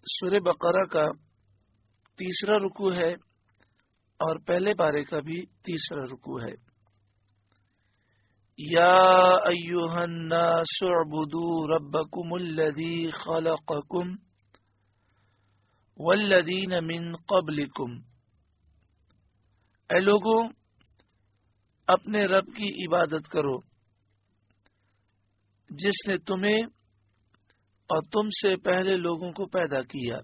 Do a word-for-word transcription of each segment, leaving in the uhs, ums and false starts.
سورہ بقرہ کا تیسرا رکوع ہے اور پہلے پارے کا بھی تیسرا رکوع ہے۔ یا ایھا الناس اعبدوا ربکم الذی خلقکم والذین من قبلکم، اے لوگوں اپنے رب کی عبادت کرو جس نے تمہیں اور تم سے پہلے لوگوں کو پیدا کیا،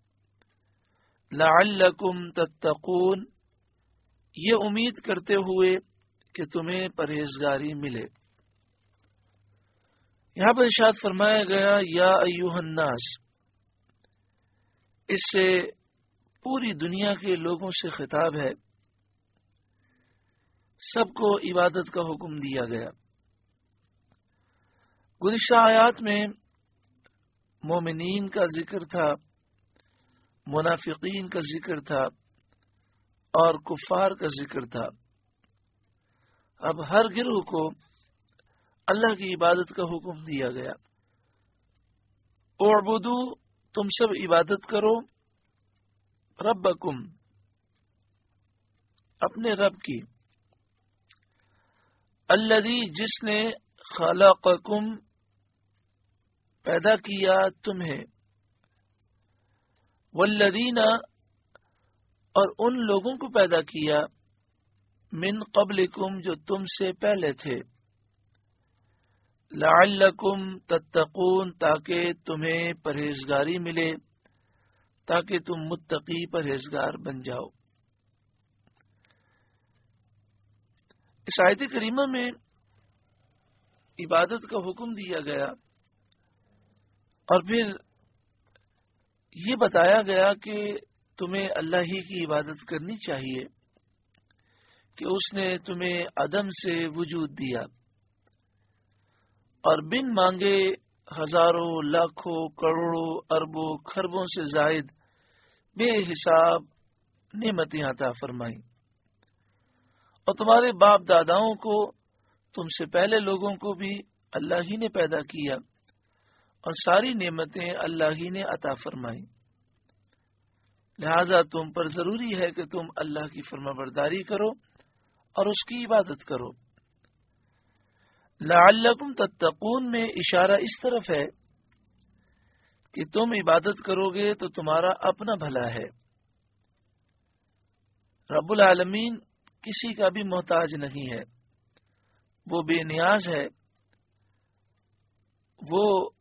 لعلکم تتقون، یہ امید کرتے ہوئے کہ تمہیں پرہیزگاری ملے۔ یہاں پر ارشاد فرمایا گیا یا ایھا الناس، اس سے پوری دنیا کے لوگوں سے خطاب ہے، سب کو عبادت کا حکم دیا گیا۔ گزشتہ آیات میں مومنین کا ذکر تھا، منافقین کا ذکر تھا اور کفار کا ذکر تھا۔ اب ہر گروہ کو اللہ کی عبادت کا حکم دیا گیا۔ اعبدو، تم سب عبادت کرو، ربکم، اپنے رب کی، الذی، جس نے خلقکم، پیدا کیا تمہیں، والذین، اور ان لوگوں کو پیدا کیا، من قبلکم، جو تم سے پہلے تھے، لعلکم تتقون، تاکہ تمہیں پرہیزگاری ملے، تاکہ تم متقی پرہیزگار بن جاؤ۔ اس آیت کریمہ میں عبادت کا حکم دیا گیا اور پھر یہ بتایا گیا کہ تمہیں اللہ ہی کی عبادت کرنی چاہیے کہ اس نے تمہیں عدم سے وجود دیا اور بن مانگے ہزاروں، لاکھوں، کروڑوں، اربوں، خربوں سے زائد بے حساب نعمتیں عطا فرمائیں، اور تمہارے باپ داداؤں کو، تم سے پہلے لوگوں کو بھی اللہ ہی نے پیدا کیا اور ساری نعمتیں اللہ ہی نے عطا فرمائیں، لہذا تم پر ضروری ہے کہ تم اللہ کی فرما برداری کرو اور اس کی عبادت کرو۔ لعلکم تتقون میں اشارہ اس طرف ہے کہ تم عبادت کرو گے تو تمہارا اپنا بھلا ہے۔ رب العالمین کسی کا بھی محتاج نہیں ہے، وہ بے نیاز ہے، وہ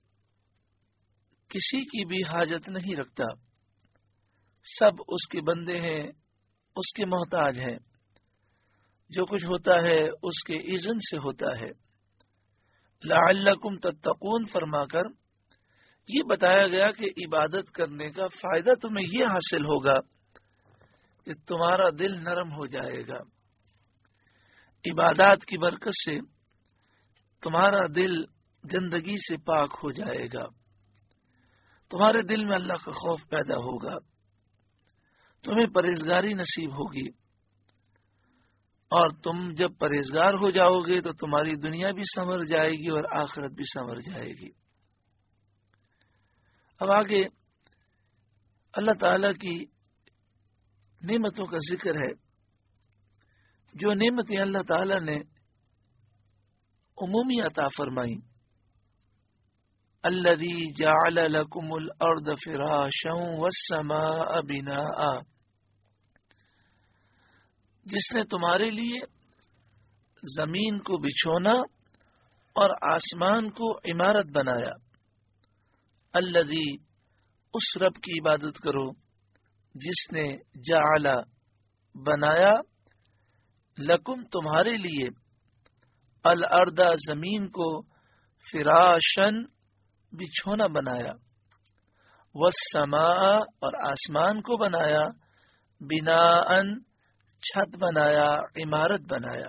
کسی کی بھی حاجت نہیں رکھتا، سب اس کے بندے ہیں، اس کے محتاج ہیں، جو کچھ ہوتا ہے اس کے اذن سے ہوتا ہے۔ لعلکم تتقون فرما کر یہ بتایا گیا کہ عبادت کرنے کا فائدہ تمہیں یہ حاصل ہوگا کہ تمہارا دل نرم ہو جائے گا، عبادات کی برکت سے تمہارا دل گندگی سے پاک ہو جائے گا، تمہارے دل میں اللہ کا خوف پیدا ہوگا، تمہیں پرہیزگاری نصیب ہوگی، اور تم جب پرہیزگار ہو جاؤ گے تو تمہاری دنیا بھی سنور جائے گی اور آخرت بھی سنور جائے گی۔ اب آگے اللہ تعالی کی نعمتوں کا ذکر ہے، جو نعمتیں اللہ تعالی نے عمومی عطا فرمائیں۔ الذی جعل لکم الارض فراشا والسماء بناء، جس نے تمہارے لیے زمین کو بچھونا اور آسمان کو عمارت بنایا۔ الذی، اس رب کی عبادت کرو جس نے جعل، بنایا، لکم، تمہارے لیے، الارض، زمین کو، فراشن، بچھونا بنایا، والسماء، اور آسمان کو بنایا، بناءً، چھت بنایا، عمارت بنایا۔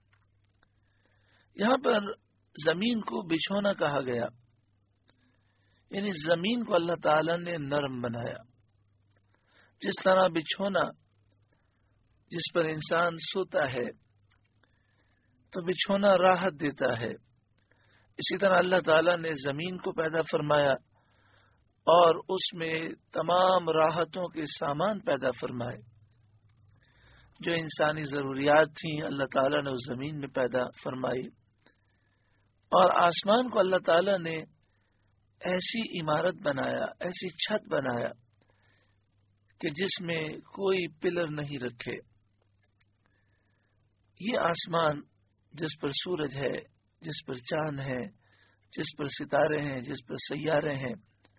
یہاں پر زمین کو بچھونا کہا گیا، یعنی زمین کو اللہ تعالی نے نرم بنایا۔ جس طرح بچھونا جس پر انسان سوتا ہے تو بچھونا راحت دیتا ہے، اسی طرح اللہ تعالی نے زمین کو پیدا فرمایا اور اس میں تمام راحتوں کے سامان پیدا فرمائے. جو انسانی ضروریات تھیں اللہ تعالیٰ نے اس زمین میں پیدا فرمائی، اور آسمان کو اللہ تعالیٰ نے ایسی عمارت بنایا، ایسی چھت بنایا کہ جس میں کوئی پلر نہیں رکھے. یہ آسمان جس پر سورج ہے، جس پر چاند ہے، جس پر ستارے ہیں، جس پر سیارے ہیں،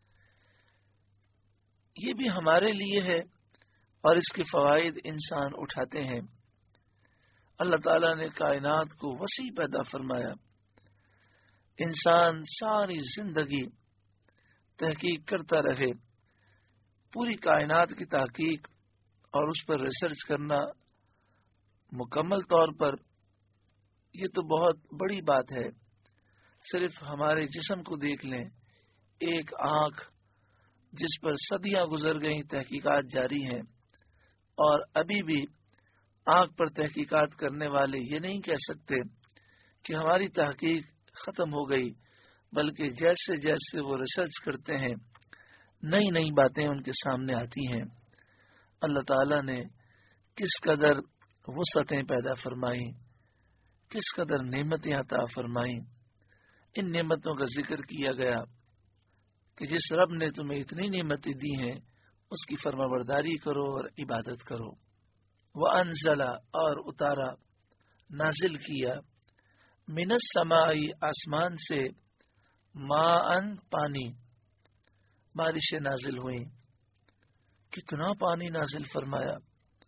یہ بھی ہمارے لیے ہے اور اس کے فوائد انسان اٹھاتے ہیں. اللہ تعالیٰ نے کائنات کو وسیع پیدا فرمایا. انسان ساری زندگی تحقیق کرتا رہے، پوری کائنات کی تحقیق اور اس پر ریسرچ کرنا مکمل طور پر یہ تو بہت بڑی بات ہے. صرف ہمارے جسم کو دیکھ لیں، ایک آنکھ جس پر صدیاں گزر گئیں، تحقیقات جاری ہیں، اور ابھی بھی آنکھ پر تحقیقات کرنے والے یہ نہیں کہہ سکتے کہ ہماری تحقیق ختم ہو گئی، بلکہ جیسے جیسے وہ ریسرچ کرتے ہیں نئی نئی باتیں ان کے سامنے آتی ہیں. اللہ تعالیٰ نے کس قدر وسعتیں پیدا فرمائیں، کس قدر نعمتیں عطا فرمائیں. ان نعمتوں کا ذکر کیا گیا کہ جس رب نے تمہیں اتنی نعمتیں دی ہیں اس کی فرما برداری کرو اور عبادت کرو. وَأَنزَلَ اور اتارا، نازل کیا، من السماء آسمان سے، ماءً پانی، بارشیں نازل ہوئیں. کتنا پانی نازل فرمایا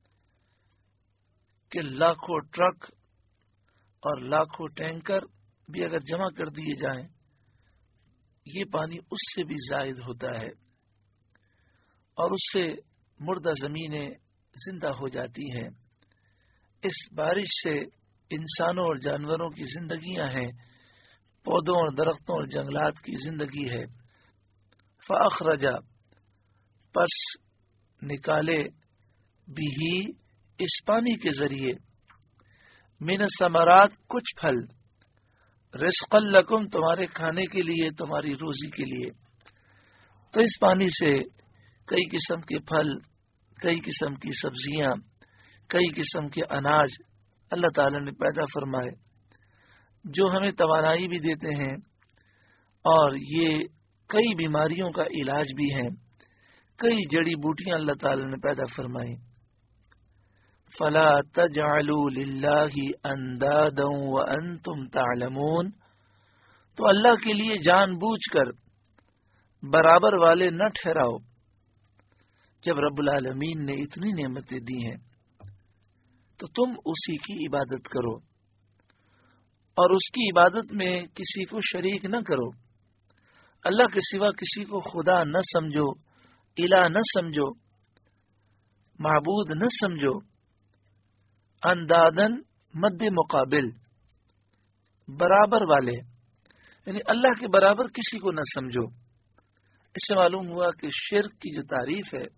کہ لاکھوں ٹرک اور لاکھوں ٹینکر بھی اگر جمع کر دیے جائیں یہ پانی اس سے بھی زائد ہوتا ہے، اور اس سے مردہ زمینیں زندہ ہو جاتی ہیں. اس بارش سے انسانوں اور جانوروں کی زندگیاں ہیں، پودوں اور درختوں اور جنگلات کی زندگی ہے. فَأَخْرَجَ پس نکالے، بھی اس پانی کے ذریعے، من الثمرات کچھ پھل، رزقا لکم تمہارے کھانے کے لیے، تمہاری روزی کے لیے. تو اس پانی سے کئی قسم کے پھل، کئی قسم کی سبزیاں، کئی قسم کے اناج اللہ تعالی نے پیدا فرمائے جو ہمیں توانائی بھی دیتے ہیں اور یہ کئی بیماریوں کا علاج بھی ہیں. کئی جڑی بوٹیاں اللہ تعالی نے پیدا فرمائی. فلا تجعلوا للہ اندادا وانتم تعلمون تو اللہ کے لیے جان بوجھ کر برابر والے نہ ٹھہراؤ جب رب العالمین نے اتنی نعمتیں دی ہیں تو تم اسی کی عبادت کرو اور اس کی عبادت میں کسی کو شریک نہ کرو. اللہ کے سوا کسی کو خدا نہ سمجھو، الہ نہ سمجھو، معبود نہ سمجھو. اندادن مد مقابل، برابر والے، یعنی اللہ کے برابر کسی کو نہ سمجھو. اس سے معلوم ہوا کہ شرک کی جو تعریف ہے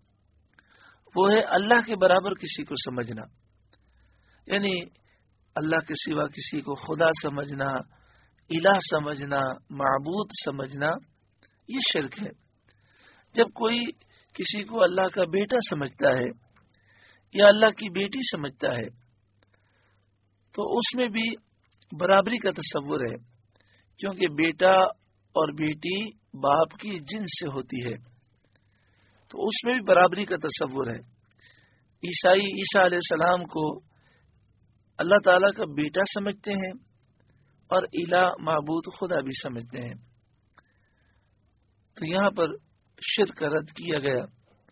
وہ ہے اللہ کے برابر کسی کو سمجھنا، یعنی اللہ کے سوا کسی کو خدا سمجھنا، الہ سمجھنا، معبود سمجھنا، یہ شرک ہے. جب کوئی کسی کو اللہ کا بیٹا سمجھتا ہے یا اللہ کی بیٹی سمجھتا ہے تو اس میں بھی برابری کا تصور ہے، کیونکہ بیٹا اور بیٹی باپ کی جنس سے ہوتی ہے تو اس میں بھی برابری کا تصور ہے. عیسائی عیسیٰ علیہ السلام کو اللہ تعالیٰ کا بیٹا سمجھتے ہیں اور الہ معبود خدا بھی سمجھتے ہیں. تو یہاں پر شرک کا رد کیا گیا.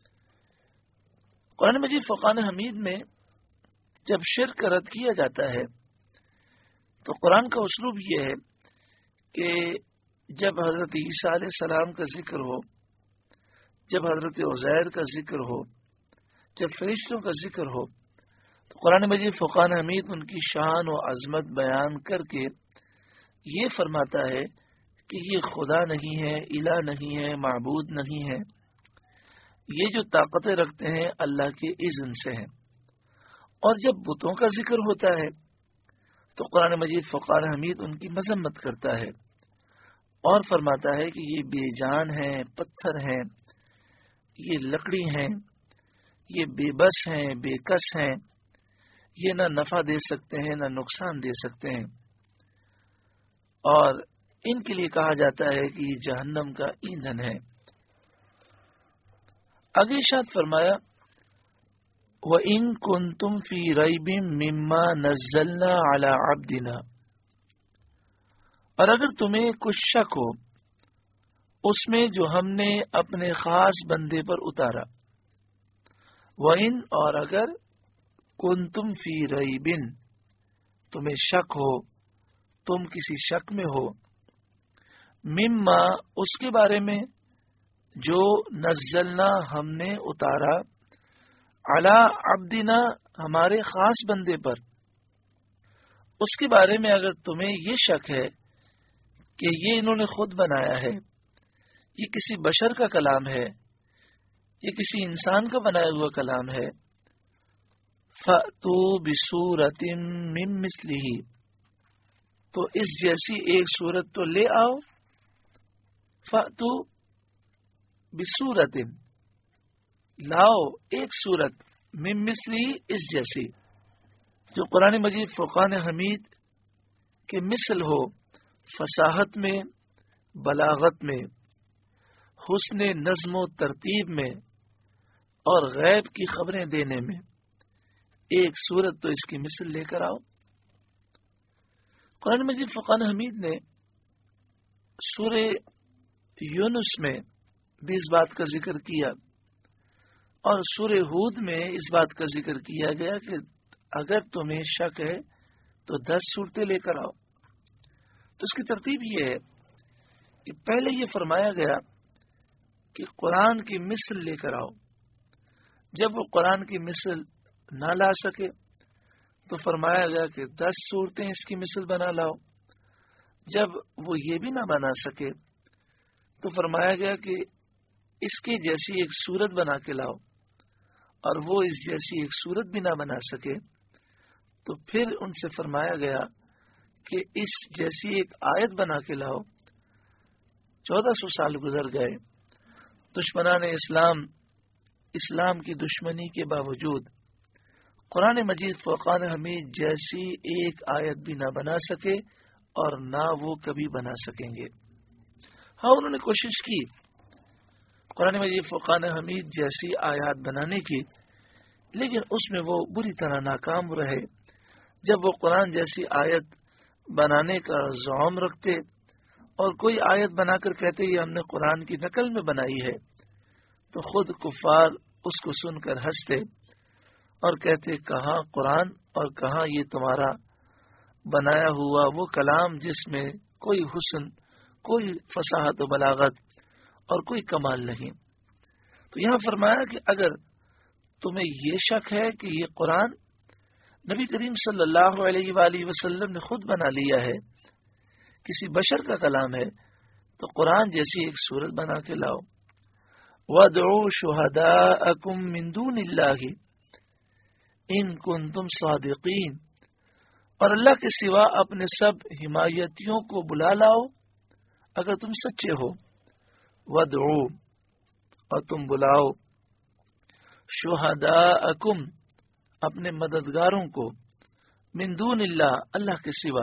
قرآن مجید فرقان حمید میں جب شرک کا رد کیا جاتا ہے تو قرآن کا اسلوب یہ ہے کہ جب حضرت عیسیٰ علیہ السلام کا ذکر ہو، جب حضرت عزیر کا ذکر ہو، جب فرشتوں کا ذکر ہو تو قرآن مجید فرقان حمید ان کی شان و عظمت بیان کر کے یہ فرماتا ہے کہ یہ خدا نہیں ہے، الہ نہیں ہے، معبود نہیں ہے، یہ جو طاقتیں رکھتے ہیں اللہ کے اذن سے ہیں. اور جب بتوں کا ذکر ہوتا ہے تو قرآن مجید فرقان حمید ان کی مذمت کرتا ہے اور فرماتا ہے کہ یہ بے جان ہیں، پتھر ہیں، یہ لکڑی ہیں، یہ بے بس ہیں، بے کس ہیں، یہ نہ نفع دے سکتے ہیں نہ نقصان دے سکتے ہیں، اور ان کے لیے کہا جاتا ہے کہ یہ جہنم کا ایندھن ہے۔ آگے ارشاد فرمایا وَإِن كُنتُمْ فِي رَيْبٍ مِّمَّا نَزَّلْنَا عَلَىٰ عَبْدِنَا، اور اگر تمہیں کچھ شک ہو اس میں جو ہم نے اپنے خاص بندے پر اتارا، وَإِن اور اگر كُنتُمْ فِي رَيْبٍ تمہیں شک ہو، تم کسی شک میں ہو، مما اس کے بارے میں جو نزلنا ہم نے اتارا، علی عبدنا ہمارے خاص بندے پر، اس کے بارے میں اگر تمہیں یہ شک ہے کہ یہ انہوں نے خود بنایا ہے، یہ کسی بشر کا کلام ہے، یہ کسی انسان کا بنایا ہوا کلام ہے، فَأْتُوا بِسُورَةٍ مِّن مِّثْلِهِ تو اس جیسی ایک صورت تو لے آؤ، فَأْتُوا بِسُورَةٍ لاؤ ایک صورت، مِن مِّثْلِهِ اس جیسی، جو قرآن مجید فرقان حمید کے مثل ہو، فصاحت میں، بلاغت میں، حسن نظم و ترتیب میں، اور غیب کی خبریں دینے میں، ایک صورت تو اس کی مثل لے کر آؤ۔ قرآن مجید فرقان حمید نے سورہ یونس میں بھی اس بات کا ذکر کیا، اور سورہ ہود میں اس بات کا ذکر کیا گیا کہ اگر تمہیں شک ہے تو دس صورتیں لے کر آؤ۔ تو اس کی ترتیب یہ ہے کہ پہلے یہ فرمایا گیا کہ قرآن کی مثل لے کر آؤ، جب وہ قرآن کی مثل نہ لا سکے تو فرمایا گیا کہ دس صورتیں اس کی مثل بنا لاؤ، جب وہ یہ بھی نہ بنا سکے تو فرمایا گیا کہ اس کی جیسی ایک صورت بنا کے لاؤ، اور وہ اس جیسی ایک صورت بھی نہ بنا سکے تو پھر ان سے فرمایا گیا کہ اس جیسی ایک آیت بنا کے لاؤ۔ چودہ سو سال گزر گئے، دشمنان اسلام اسلام کی دشمنی کے باوجود قرآن مجید فرقان حمید جیسی ایک آیت بھی نہ بنا سکے، اور نہ وہ کبھی بنا سکیں گے۔ ہاں انہوں نے کوشش کی قرآن مجید فرقان حمید جیسی آیات بنانے کی، لیکن اس میں وہ بری طرح ناکام رہے۔ جب وہ قرآن جیسی آیت بنانے کا زعم رکھتے اور کوئی آیت بنا کر کہتے یہ ہم نے قرآن کی نقل میں بنائی ہے، تو خود کفار اس کو سن کر ہنستے اور کہتے کہاں قرآن اور کہاں یہ تمہارا بنایا ہوا وہ کلام جس میں کوئی حسن، کوئی فصاحت و بلاغت اور کوئی کمال نہیں۔ تو یہاں فرمایا کہ اگر تمہیں یہ شک ہے کہ یہ قرآن نبی کریم صلی اللہ علیہ وآلہ وسلم نے خود بنا لیا ہے، کسی بشر کا کلام ہے، تو قرآن جیسی ایک صورت بنا کے لاؤ۔ وَادْعُوا شُهَدَاءَكُم مِّن دُونِ اللَّهِ إِن كُنتُمْ صَادِقِينَ اور اللہ کے سوا اپنے سب حمایتیوں کو بلا لاؤ اگر تم سچے ہو۔ وَادْعُوا اور تم بلاؤ، شُهَدَاءَكُم اپنے مددگاروں کو، من دون اللہ اللہ کے سوا،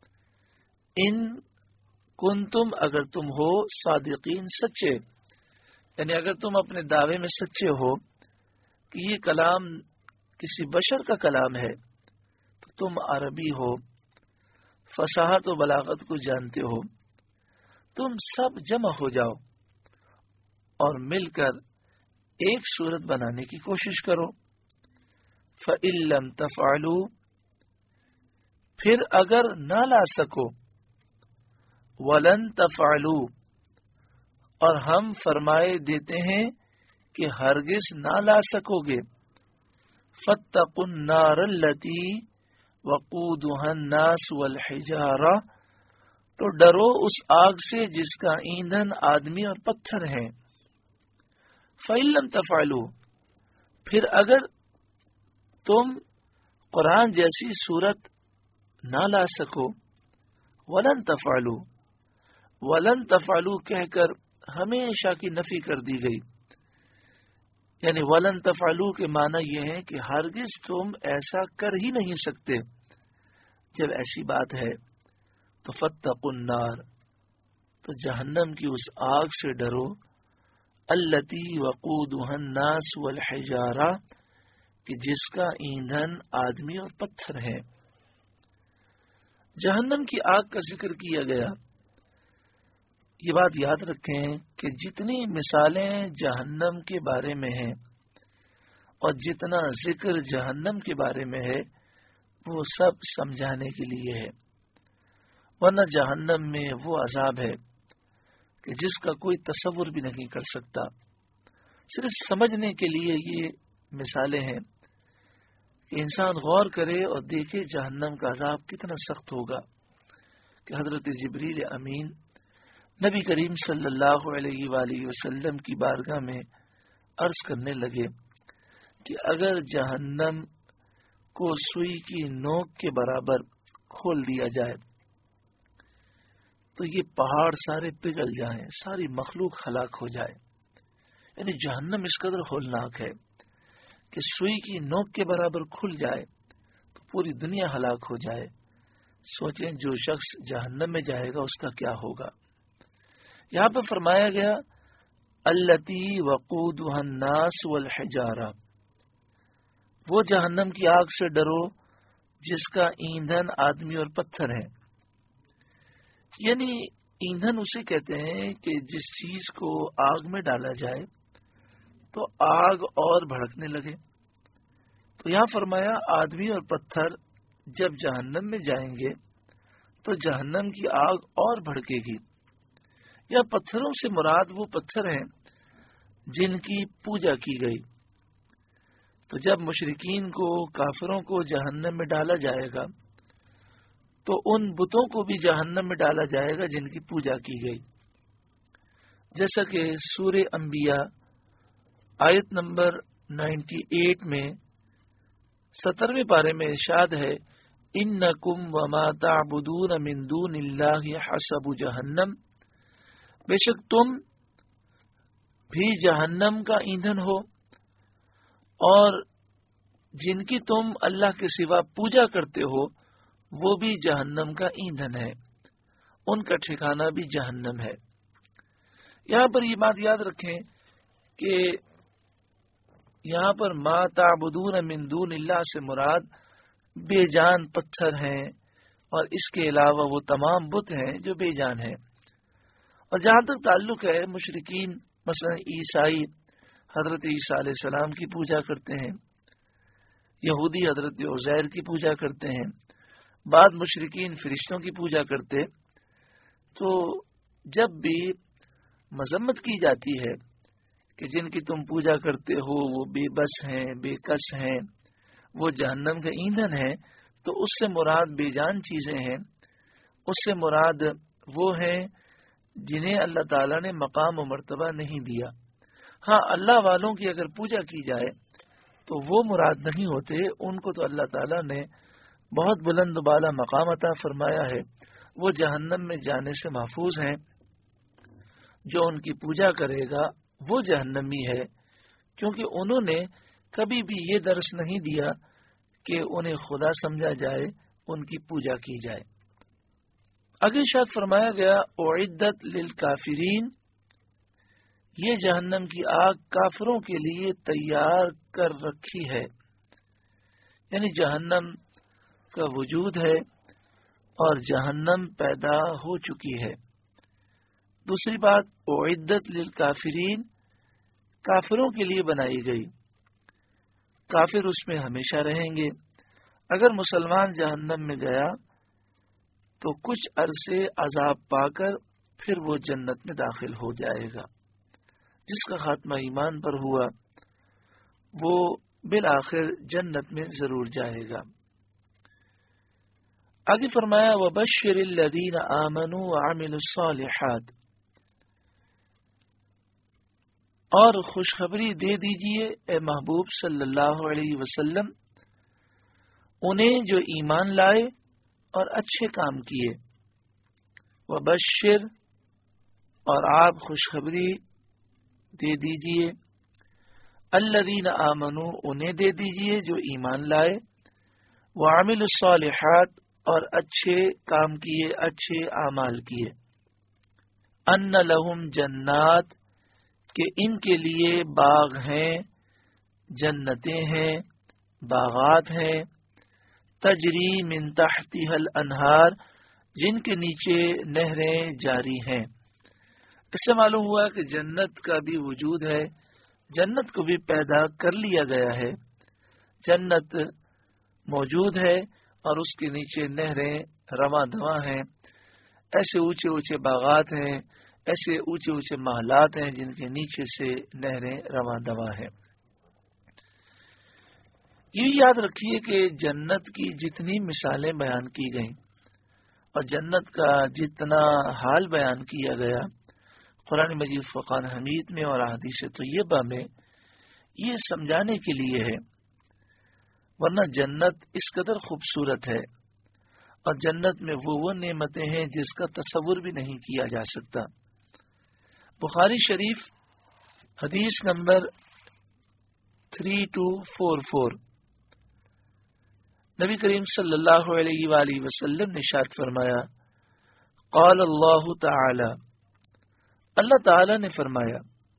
ان کنتم اگر تم ہو صادقین سچے، یعنی اگر تم اپنے دعوے میں سچے ہو کہ یہ کلام کسی بشر کا کلام ہے، تو تم عربی ہو، فصاحت و بلاغت کو جانتے ہو، تم سب جمع ہو جاؤ اور مل کر ایک صورت بنانے کی کوشش کرو۔ فَإِن لَّمْ تَفْعَلُوا پھر اگر نہ لا سکو، وَلَن تَفْعَلُوا اور ہم فرمائے دیتے ہیں کہ ہرگز نہ لا سکو گے، فَاتَّقُوا النَّارَ الَّتِي وَقُودُهَا النَّاسُ وَالْحِجَارَةُ تو ڈرو اس آگ سے جس کا ایندھن آدمی اور پتھر ہیں۔ فَإِن لَّمْ تَفْعَلُوا پھر اگر تم قرآن جیسی صورت نہ لا سکو، وَلَن تَفْعَلُوا ولن تفعلوا کہہ کر ہمیشہ کی نفی کر دی گئی، یعنی ولن تفعلوا کے معنی یہ ہے کہ ہرگز تم ایسا کر ہی نہیں سکتے۔ جب ایسی بات ہے تو فاتقوا النار، تو جہنم کی اس آگ سے ڈرو، التی وقودها الناس والحجارہ، کہ جس کا ایندھن آدمی اور پتھر ہے۔ جہنم کی آگ کا ذکر کیا گیا۔ یہ بات یاد رکھیں کہ جتنی مثالیں جہنم کے بارے میں ہیں اور جتنا ذکر جہنم کے بارے میں ہے وہ سب سمجھانے کے لیے ہے، ورنہ جہنم میں وہ عذاب ہے کہ جس کا کوئی تصور بھی نہیں کر سکتا۔ صرف سمجھنے کے لیے یہ مثالیں ہیں کہ انسان غور کرے اور دیکھے جہنم کا عذاب کتنا سخت ہوگا، کہ حضرت جبریل امین نبی کریم صلی اللہ علیہ وآلہ وسلم کی بارگاہ میں عرض کرنے لگے کہ اگر جہنم کو سوئی کی نوک کے برابر کھول دیا جائے تو یہ پہاڑ سارے پگھل جائیں، ساری مخلوق ہلاک ہو جائے۔ یعنی جہنم اس قدر ہولناک ہے کہ سوئی کی نوک کے برابر کھل جائے تو پوری دنیا ہلاک ہو جائے۔ سوچیں جو شخص جہنم میں جائے گا اس کا کیا ہوگا۔ یہاں پہ فرمایا گیا التی وقودها الناس والحجارہ، وہ جہنم کی آگ سے ڈرو جس کا ایندھن آدمی اور پتھر ہے۔ یعنی ایندھن اسے کہتے ہیں کہ جس چیز کو آگ میں ڈالا جائے تو آگ اور بھڑکنے لگے۔ تو یہاں فرمایا آدمی اور پتھر جب جہنم میں جائیں گے تو جہنم کی آگ اور بھڑکے گی۔ یا پتھروں سے مراد وہ پتھر ہیں جن کی پوجا کی گئی۔ تو جب مشرکین کو، کافروں کو جہنم میں ڈالا جائے گا تو ان بتوں کو بھی جہنم میں ڈالا جائے گا جن کی پوجا کی گئی، جیسا کہ سورہ انبیاء آیت نمبر اٹھانوے میں سترویں پارے میں ارشاد ہے انکم وما تعبدون من دون اللہ حسب جہنم، بے شک تم بھی جہنم کا ایندھن ہو اور جن کی تم اللہ کے سوا پوجا کرتے ہو وہ بھی جہنم کا ایندھن ہے، ان کا ٹھکانہ بھی جہنم ہے۔ یہاں پر یہ بات یاد رکھیں کہ یہاں پر ما تعبدون من دون اللہ سے مراد بے جان پتھر ہیں، اور اس کے علاوہ وہ تمام بت ہیں جو بے جان ہیں۔ اور جہاں تک تعلق ہے مشرکین مثلا عیسائی حضرت عیسیٰ علیہ السلام کی پوجا کرتے ہیں، یہودی حضرت عزیر کی پوجا کرتے ہیں، بعض مشرکین فرشتوں کی پوجا کرتے، تو جب بھی مذمت کی جاتی ہے کہ جن کی تم پوجا کرتے ہو وہ بے بس ہیں، بے کس ہیں، وہ جہنم کا ایندھن ہے، تو اس سے مراد بے جان چیزیں ہیں، اس سے مراد وہ ہیں جنہیں اللہ تعالیٰ نے مقام و مرتبہ نہیں دیا۔ ہاں اللہ والوں کی اگر پوجا کی جائے تو وہ مراد نہیں ہوتے، ان کو تو اللہ تعالیٰ نے بہت بلند و بالا مقام عطا فرمایا ہے، وہ جہنم میں جانے سے محفوظ ہیں۔ جو ان کی پوجا کرے گا وہ جہنمی ہے، کیونکہ انہوں نے کبھی بھی یہ درس نہیں دیا کہ انہیں خدا سمجھا جائے، ان کی پوجا کی جائے۔ آگے شاید فرمایا گیا اعدت للکافرین، یہ جہنم کی آگ کافروں کے لیے تیار کر رکھی ہے، یعنی جہنم کا وجود ہے اور جہنم پیدا ہو چکی ہے۔ دوسری بات اعدت للکافرین، کافروں کے لیے بنائی گئی، کافر اس میں ہمیشہ رہیں گے۔ اگر مسلمان جہنم میں گیا تو کچھ عرصے عذاب پا کر پھر وہ جنت میں داخل ہو جائے گا۔ جس کا خاتمہ ایمان پر ہوا وہ بالآخر جنت میں ضرور جائے گا۔ آگے فرمایا وَبَشِّرِ الَّذِينَ آمَنُوا وَعَمِلُوا الصَّالِحَاتِ، اور خوشخبری دے دیجئے اے محبوب صلی اللہ علیہ وسلم انہیں جو ایمان لائے اور اچھے کام کیے۔ وبشر اور آپ خوشخبری دے دیجئے، الذین آمنو انہیں دے دیجئے جو ایمان لائے، وعملوا الصالحات اور اچھے کام کیے، اچھے اعمال کیے، ان لہم جنات کہ ان کے لیے باغ ہیں، جنتیں ہیں، باغات ہیں، تجری من تحتها الانہار جن کے نیچے نہریں جاری ہیں۔ اس سے معلوم ہوا کہ جنت کا بھی وجود ہے، جنت کو بھی پیدا کر لیا گیا ہے، جنت موجود ہے اور اس کے نیچے نہریں رواں دواں ہیں، ایسے اونچے اونچے باغات ہیں، ایسے اونچے اونچے محلات ہیں جن کے نیچے سے نہریں رواں دواں ہیں۔ یہ یاد رکھیے کہ جنت کی جتنی مثالیں بیان کی گئیں اور جنت کا جتنا حال بیان کیا گیا قرآن مجید فرقان حمید میں اور احادیث طیبہ میں، یہ سمجھانے کے لیے ہے، ورنہ جنت اس قدر خوبصورت ہے اور جنت میں وہ وہ نعمتیں ہیں جس کا تصور بھی نہیں کیا جا سکتا۔ بخاری شریف حدیث number three two four four, نبی کریم صلی اللہ علیہ وآلہ وسلم نے ارشاد فرمایا، قال اللہ تعالی، اللہ تعالی نے فرمایا،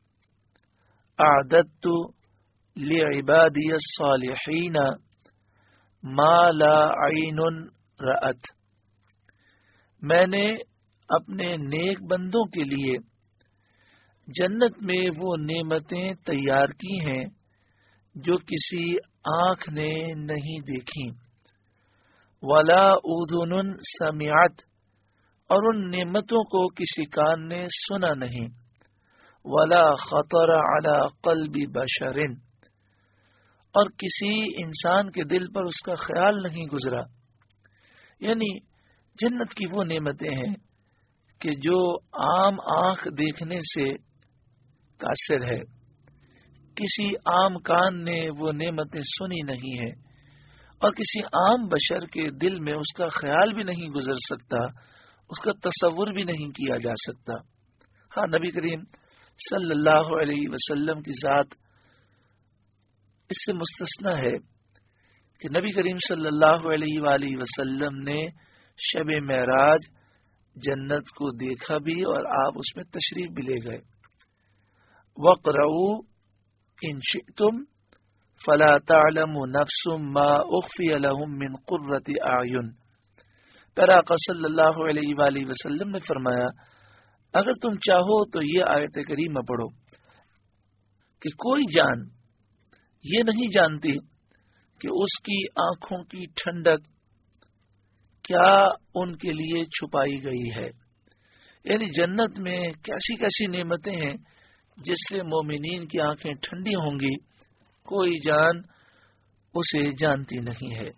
اعددت لعبادی الصالحین ما لا عین رأت، میں نے اپنے نیک بندوں کے لیے جنت میں وہ نعمتیں تیار کی ہیں جو کسی آنکھ نے نہیں دیکھی، ولا اذن سمعت اور ان نعمتوں کو کسی کان نے سنا نہیں، ولا خطر علی قلب بشر اور کسی انسان کے دل پر اس کا خیال نہیں گزرا۔ یعنی جنت کی وہ نعمتیں ہیں کہ جو عام آنکھ دیکھنے سے قاصر ہے، کسی عام کان نے وہ نعمتیں سنی نہیں ہے اور کسی عام بشر کے دل میں اس کا خیال بھی نہیں گزر سکتا، اس کا تصور بھی نہیں کیا جا سکتا۔ ہاں، نبی کریم صلی اللہ علیہ وسلم کی ذات اس سے مستثنا ہے کہ نبی کریم صلی اللہ علیہ وآلہ وسلم نے شب معراج جنت کو دیکھا بھی اور آپ اس میں تشریف بھی لے گئے۔ وَاقْرَؤُوا إِن شِئْتُمْ فَلَا تَعْلَمُ نَفْسٌ مَا أُخْفِيَ لَهُم مِّن قُرَّةِ أَعْيُنٍ، پھر آقا صلی اللہ علیہ وآلہ وسلم نے فرمایا، اگر تم چاہو تو یہ آیت کریمہ پڑھو کہ کوئی جان یہ نہیں جانتی کہ اس کی آنکھوں کی ٹھنڈک کیا ان کے لیے چھپائی گئی ہے۔ یعنی جنت میں کیسی کیسی نعمتیں ہیں جس سے مومنین کی آنکھیں ٹھنڈی ہوں گی، کوئی جان اسے جانتی نہیں ہے۔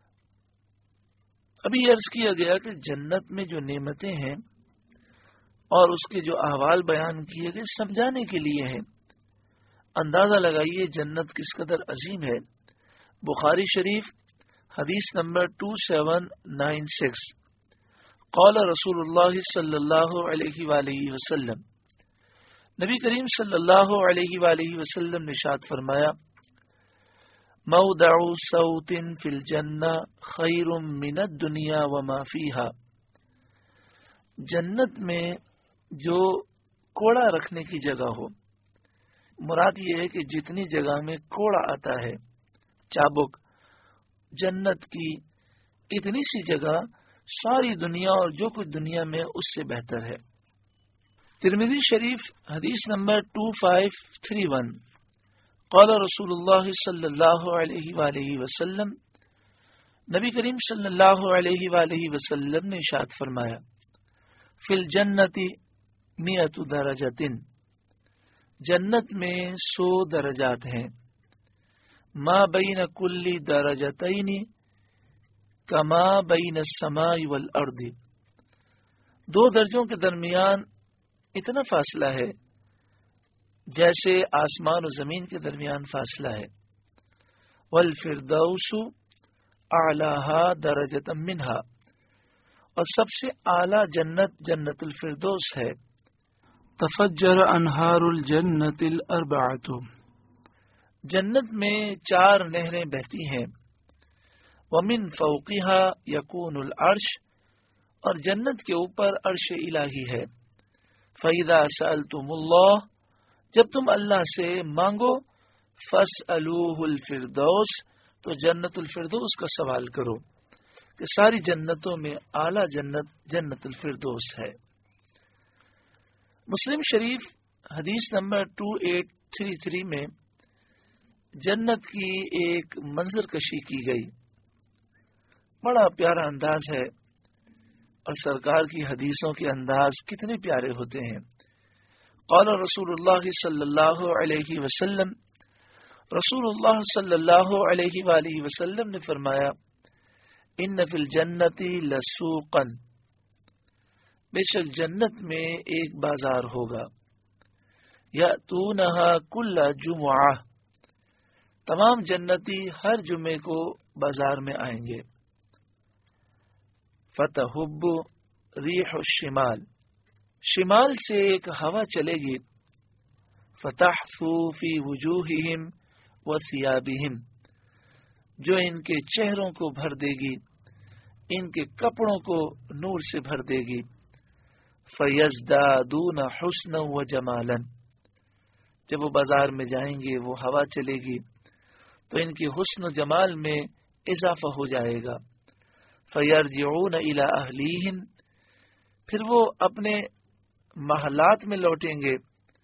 ابھی عرض کیا گیا کہ جنت میں جو نعمتیں ہیں اور اس کے جو احوال بیان کیے گئے سمجھانے کے لیے ہیں۔ اندازہ لگائیے جنت کس قدر عظیم ہے۔ بخاری شریف حدیث number two seven nine six, قال رسول اللہ صلی اللہ علیہ وآلہ وسلم، نبی کریم صلی اللہ علیہ وآلہ وسلم نے ارشاد فرمایا، موضع صوت فی الجنہ خیر من الدنیا وما فیہا، جنت میں جو کوڑا رکھنے کی جگہ ہو، مراد یہ ہے کہ جتنی جگہ میں کوڑا آتا ہے، چابک، جنت کی اتنی سی جگہ ساری دنیا اور جو کچھ دنیا میں اس سے بہتر ہے۔ ترمذی شریف حدیث number two five three one, قال رسول اللہ صلی اللہ علیہ وآلہ وسلم، نبی کریم صلی اللہ علیہ وآلہ وسلم نے ارشاد فرمایا، فی الجنت مئۃ درجۃ، جنت میں سو درجات ہیں، ما بین کل درجتین کما بین السماء والارض، دو درجوں کے درمیان اتنا فاصلہ ہے جیسے آسمان و زمین کے درمیان فاصلہ ہے۔ والفردوس اعلیھا درجۃ منہا، اور سب سے اعلی جنت جنت الفردوس ہے۔ تفجر انہار الجنت الاربعۃ، جنت میں چار نہریں بہتی ہیں. ومن فوقها یکون العرش، اور جنت کے اوپر عرش الہی ہے. فاذا سألتم اللہ، جب تم اللہ سے مانگو، فاسألوه الفردوس، تو جنت الفردوس کا سوال کرو کہ ساری جنتوں میں اعلیٰ جنت جنت الفردوس ہے. مسلم شریف حدیث نمبر دو ہزار آٹھ سو تینتیس میں جنت کی ایک منظر کشی کی گئی. بڑا پیارا انداز ہے، اور سرکار کی حدیثوں کے انداز کتنے پیارے ہوتے ہیں. قال رسول اللہ صلی اللہ علیہ وسلم، رسول اللہ صلی اللہ علیہ وآلہ وسلم نے فرمایا، ان فی الجنت لسوقا، بے شک جنت میں ایک بازار ہوگا. یأتونہا کل جمعہ، تمام جنتی ہر جمعے کو بازار میں آئیں گے. فتحب ریح الشمال، شمال سے ایک ہوا چلے گی. فتحثو فی وجوہہم وثیابہم، جو ان کے چہروں کو بھر دے گی، ان کے کپڑوں کو نور سے بھر دے گی. فیزدادون حسنا و جمالا، جب وہ بازار میں جائیں گے، وہ ہوا چلے گی تو ان کے حسن و جمال میں اضافہ ہو جائے گا. فیرجعون الی اہلیہم، پھر وہ اپنے محلات میں لوٹیں گے.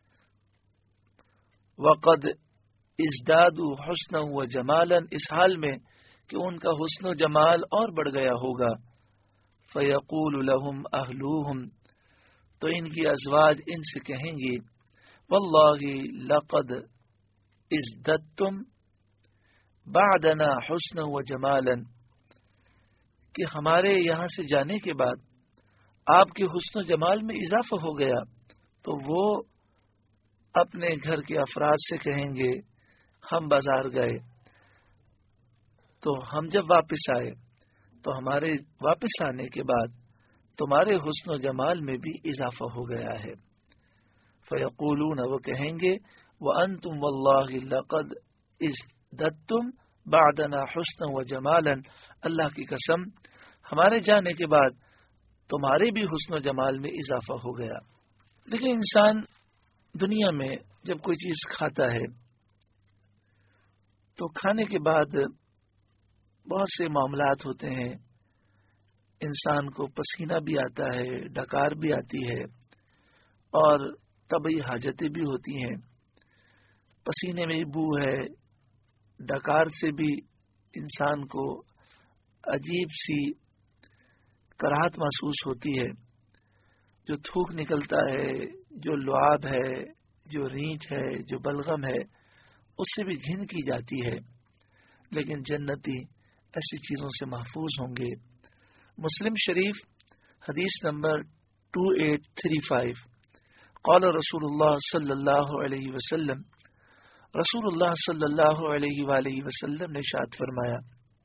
وقد ازدادوا حسنا و جمالا، اس حال میں کہ ان کا حسن و جمال اور بڑھ گیا ہوگا. فیقول لهم اہلوہم، تو ان کی ازواج ان سے کہیں گی، واللہ لقد ازددتم بعدنا حسنا و جمالا، کہ ہمارے یہاں سے جانے کے بعد آپ کے حسن و جمال میں اضافہ ہو گیا. تو وہ اپنے گھر کے افراد سے کہیں گے، ہم بازار گئے تو ہم جب واپس آئے تو ہمارے واپس آنے کے بعد تمہارے حسن و جمال میں بھی اضافہ ہو گیا ہے. فیقولون، وہ کہیں گے، وانتم واللہ لقد ازددتم بعدنا حسنا و جمالا، اللہ کی قسم ہمارے جانے کے بعد تمہارے بھی حسن و جمال میں اضافہ ہو گیا. دیکھیں، انسان دنیا میں جب کوئی چیز کھاتا ہے تو کھانے کے بعد بہت سے معاملات ہوتے ہیں. انسان کو پسینہ بھی آتا ہے، ڈکار بھی آتی ہے، اور طبعی حاجتیں بھی ہوتی ہیں. پسینے میں بو ہے، ڈکار سے بھی انسان کو عجیب سی کراہت محسوس ہوتی ہے. جو تھوک نکلتا ہے، جو لعاب ہے، جو ریچھ ہے، جو بلغم ہے، اس سے بھی گھن کی جاتی ہے. لیکن جنتی ایسی چیزوں سے محفوظ ہوں گے. مسلم شریف حدیث نمبر دو ہزار آٹھ سو پینتیس، قال رسول اللہ صلی اللہ علیہ وسلم، رسول اللہ صلی اللہ علیہ وآلہ وسلم نے ارشاد فرمایا،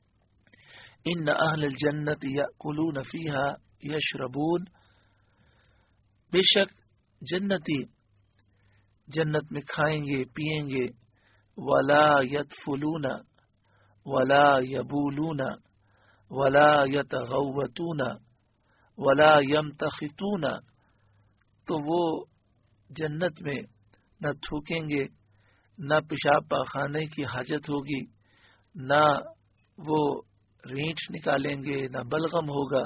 ان اہل الجنت یأکلون فیہا یشربون، بے شک جنتی جنت میں کھائیں گے پیئیں گے. ولا یدفلون ولا یبولون ولا یتغوتون ولا یمتخطون، تو وہ جنت میں نہ تھوکیں گے، نہ پیشاب پاخانے کی حاجت ہوگی، نہ وہ رینچ نکالیں گے، نہ بلغم ہوگا.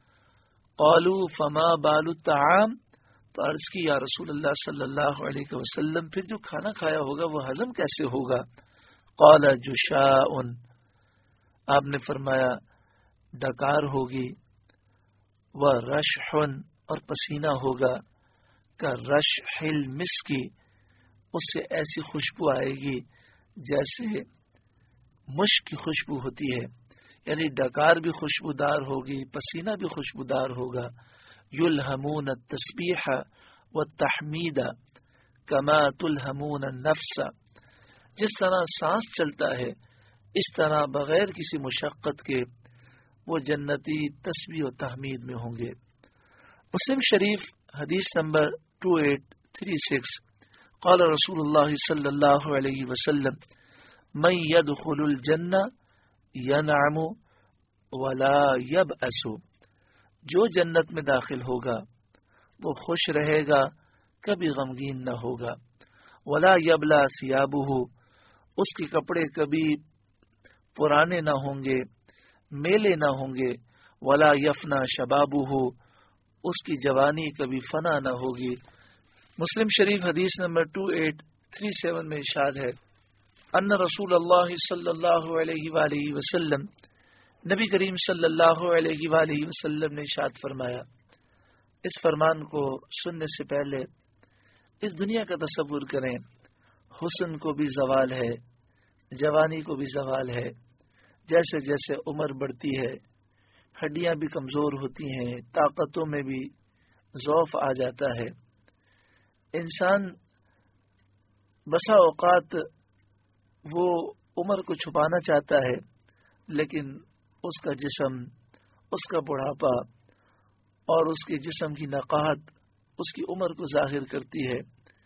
قالوا فما بال الطعام، تو عرض کی یا رسول اللہ صلی اللہ علیہ وسلم پھر جو کھانا کھایا ہوگا وہ ہضم کیسے ہوگا؟ قال جشاء، آپ نے فرمایا ڈکار ہوگی، و رشح، اور پسینہ ہوگا، کا رشح المسکی، اس سے ایسی خوشبو آئے گی جیسے مشک کی خوشبو ہوتی ہے. یعنی ڈکار بھی خوشبودار ہوگی، پسینہ بھی خوشبودار ہوگا. یلہمون التسبیح والتحمید کما تلہمون النفس، جس طرح سانس چلتا ہے اس طرح بغیر کسی مشقت کے وہ جنتی تسبیح و تحمید میں ہوں گے. مسلم شریف حدیث نمبر دو ہزار تھری سکس قال رسول اللہ صلی اللہ علیہ وسلم من يدخل الجنہ ینعم ولا یبأس، جو جنت میں داخل ہوگا وہ خوش رہے گا، کبھی غمگین نہ ہوگا، ولا یبلا ثیابہ، اس کے کپڑے کبھی پرانے نہ ہوں گے، میلے نہ ہوں گے، ولا یفنا شبابہ، اس کی جوانی کبھی فنا نہ ہوگی۔ مسلم شریف حدیث number two eight three seven میں ارشاد ہے ان رسول اللہ صلی اللہ علیہ وآلہ وسلم، نبی کریم صلی اللہ علیہ وآلہ وسلم نے ارشاد فرمایا، اس فرمان کو سننے سے پہلے اس دنیا کا تصور کریں، حسن کو بھی زوال ہے، جوانی کو بھی زوال ہے، جیسے جیسے عمر بڑھتی ہے ہڈیاں بھی کمزور ہوتی ہیں، طاقتوں میں بھی ضعف آ جاتا ہے، انسان بسا اوقات وہ عمر کو چھپانا چاہتا ہے، لیکن اس کا جسم، اس کا بڑھاپا اور اس کے جسم کی نقاہت اس کی عمر کو ظاہر کرتی ہے۔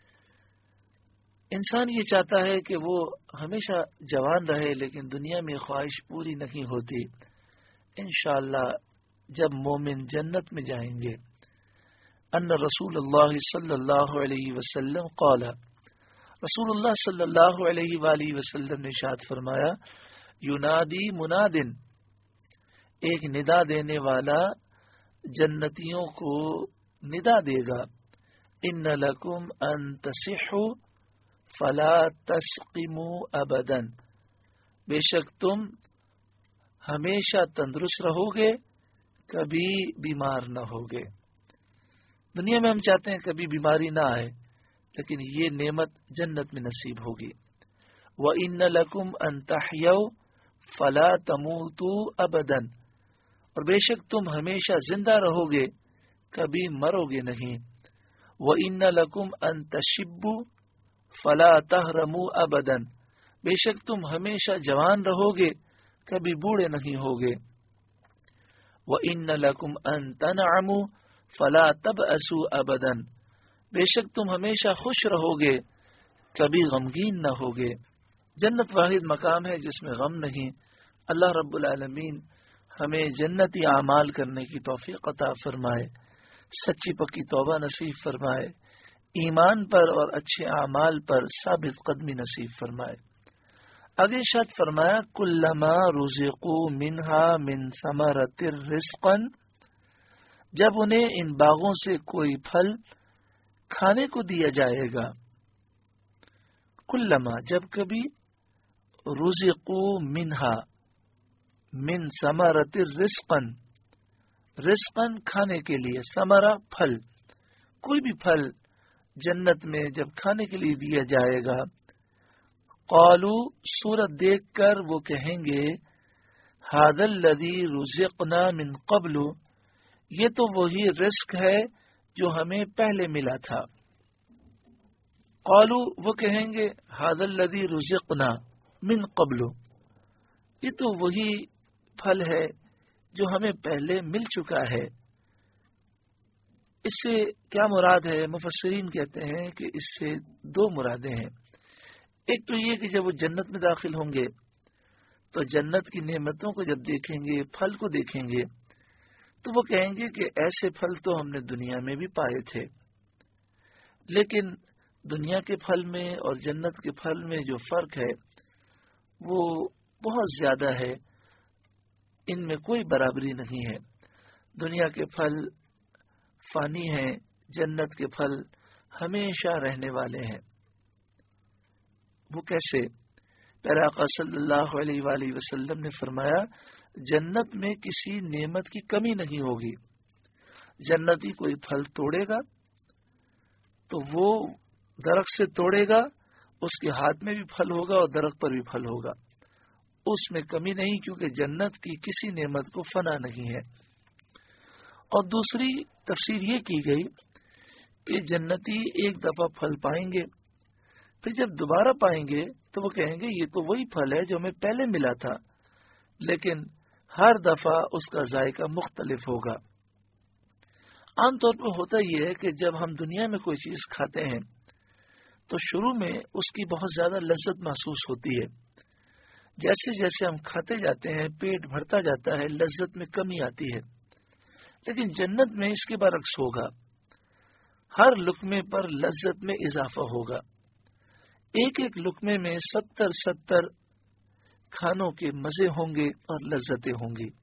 انسان یہ چاہتا ہے کہ وہ ہمیشہ جوان رہے، لیکن دنیا میں خواہش پوری نہیں ہوتی۔ انشاءاللہ جب مومن جنت میں جائیں گے، ان رسول اللہ صلی اللہ علیہ وسلم قال، رسول اللہ صلی اللہ علیہ وآلہ وسلم نے ارشاد فرمایا، ینادی منادن، ایک ندا دینے والا جنتیوں کو ندا دے گا، ان لکم ان تصحوا فلا تسقموا ابدا، بے شک تم ہمیشہ تندرست رہو گے، کبھی بیمار نہ ہوگے۔ دنیا میں ہم چاہتے ہیں کبھی بیماری نہ آئے، لیکن یہ نعمت جنت میں نصیب ہوگی۔ وَإِنَّ لَكُمْ أَن تَحْيَوْا فَلَا تَمُوتُوا أَبَدًا، اور بے شک تم ہمیشہ زندہ رہو گے، کبھی مرو گے نہیں۔ وَإِنَّ لَكُمْ أَن تَشِبُّوا فَلَا تَهْرَمُوا أَبَدًا، بے شک تم ہمیشہ جوان رہو گے، کبھی بوڑھے نہیں ہوگے۔ وَإِنَّ لَكُمْ أَن تَنْعَمُوا فَلَا تَبْأَسُوا أَبَدًا، بے شک تم ہمیشہ خوش رہو گے، کبھی غمگین نہ ہوگے۔ جنت واحد مقام ہے جس میں غم نہیں۔ اللہ رب العالمین ہمیں جنتی اعمال کرنے کی توفیق عطا فرمائے، سچی پکی توبہ نصیب فرمائے، ایمان پر اور اچھے اعمال پر ثابت قدمی نصیب فرمائے۔ آگے ارشاد فرمایا، کلما رزقوا منہا من ثمرۃ رزقا، جب انہیں ان باغوں سے کوئی پھل کھانے کو دیا جائے گا، کلما جب کبھی، رزقوا منہا من ثمرۃ رزقا، رزقا کھانے کے لیے، ثمرہ پھل، کوئی بھی پھل جنت میں جب کھانے کے لیے دیا جائے گا، قالوا صورت دیکھ کر وہ کہیں گے، ھذا الذی رزقنا من قبل، یہ تو وہی رزق ہے جو ہمیں پہلے ملا تھا۔ قالوا وہ کہیں گے، ھذا الذی رزقنا من قبل، یہ تو وہی پھل ہے جو ہمیں پہلے مل چکا ہے۔ اس سے کیا مراد ہے؟ مفسرین کہتے ہیں کہ اس سے دو مرادیں ہیں۔ ایک تو یہ کہ جب وہ جنت میں داخل ہوں گے تو جنت کی نعمتوں کو جب دیکھیں گے، پھل کو دیکھیں گے، تو وہ کہیں گے کہ ایسے پھل تو ہم نے دنیا میں بھی پائے تھے، لیکن دنیا کے پھل میں اور جنت کے پھل میں جو فرق ہے وہ بہت زیادہ ہے، ان میں کوئی برابری نہیں ہے۔ دنیا کے پھل فانی ہیں، جنت کے پھل ہمیشہ رہنے والے ہیں۔ وہ کیسے؟ پیارے آقا صلی اللہ علیہ وآلہ وسلم نے فرمایا، جنت میں کسی نعمت کی کمی نہیں ہوگی۔ جنتی کوئی پھل توڑے گا تو وہ درخت سے توڑے گا، اس کے ہاتھ میں بھی پھل ہوگا اور درخت پر بھی پھل ہوگا، اس میں کمی نہیں، کیونکہ جنت کی کسی نعمت کو فنا نہیں ہے۔ اور دوسری تفسیر یہ کی گئی کہ جنتی ایک دفعہ پھل پائیں گے، پھر جب دوبارہ پائیں گے تو وہ کہیں گے یہ تو وہی پھل ہے جو ہمیں پہلے ملا تھا، لیکن ہر دفعہ اس کا ذائقہ مختلف ہوگا۔ عام طور پر ہوتا یہ ہے کہ جب ہم دنیا میں کوئی چیز کھاتے ہیں تو شروع میں اس کی بہت زیادہ لذت محسوس ہوتی ہے. جیسے جیسے ہم کھاتے جاتے ہیں پیٹ بھرتا جاتا ہے، لذت میں کمی آتی ہے. لیکن جنت میں اس کے برعکس ہوگا، ہر لقمے پر لذت میں اضافہ ہوگا. ایک ایک لقمے میں ستر ستر کھانوں کے مزے ہوں گے اور لذتیں ہوں گی.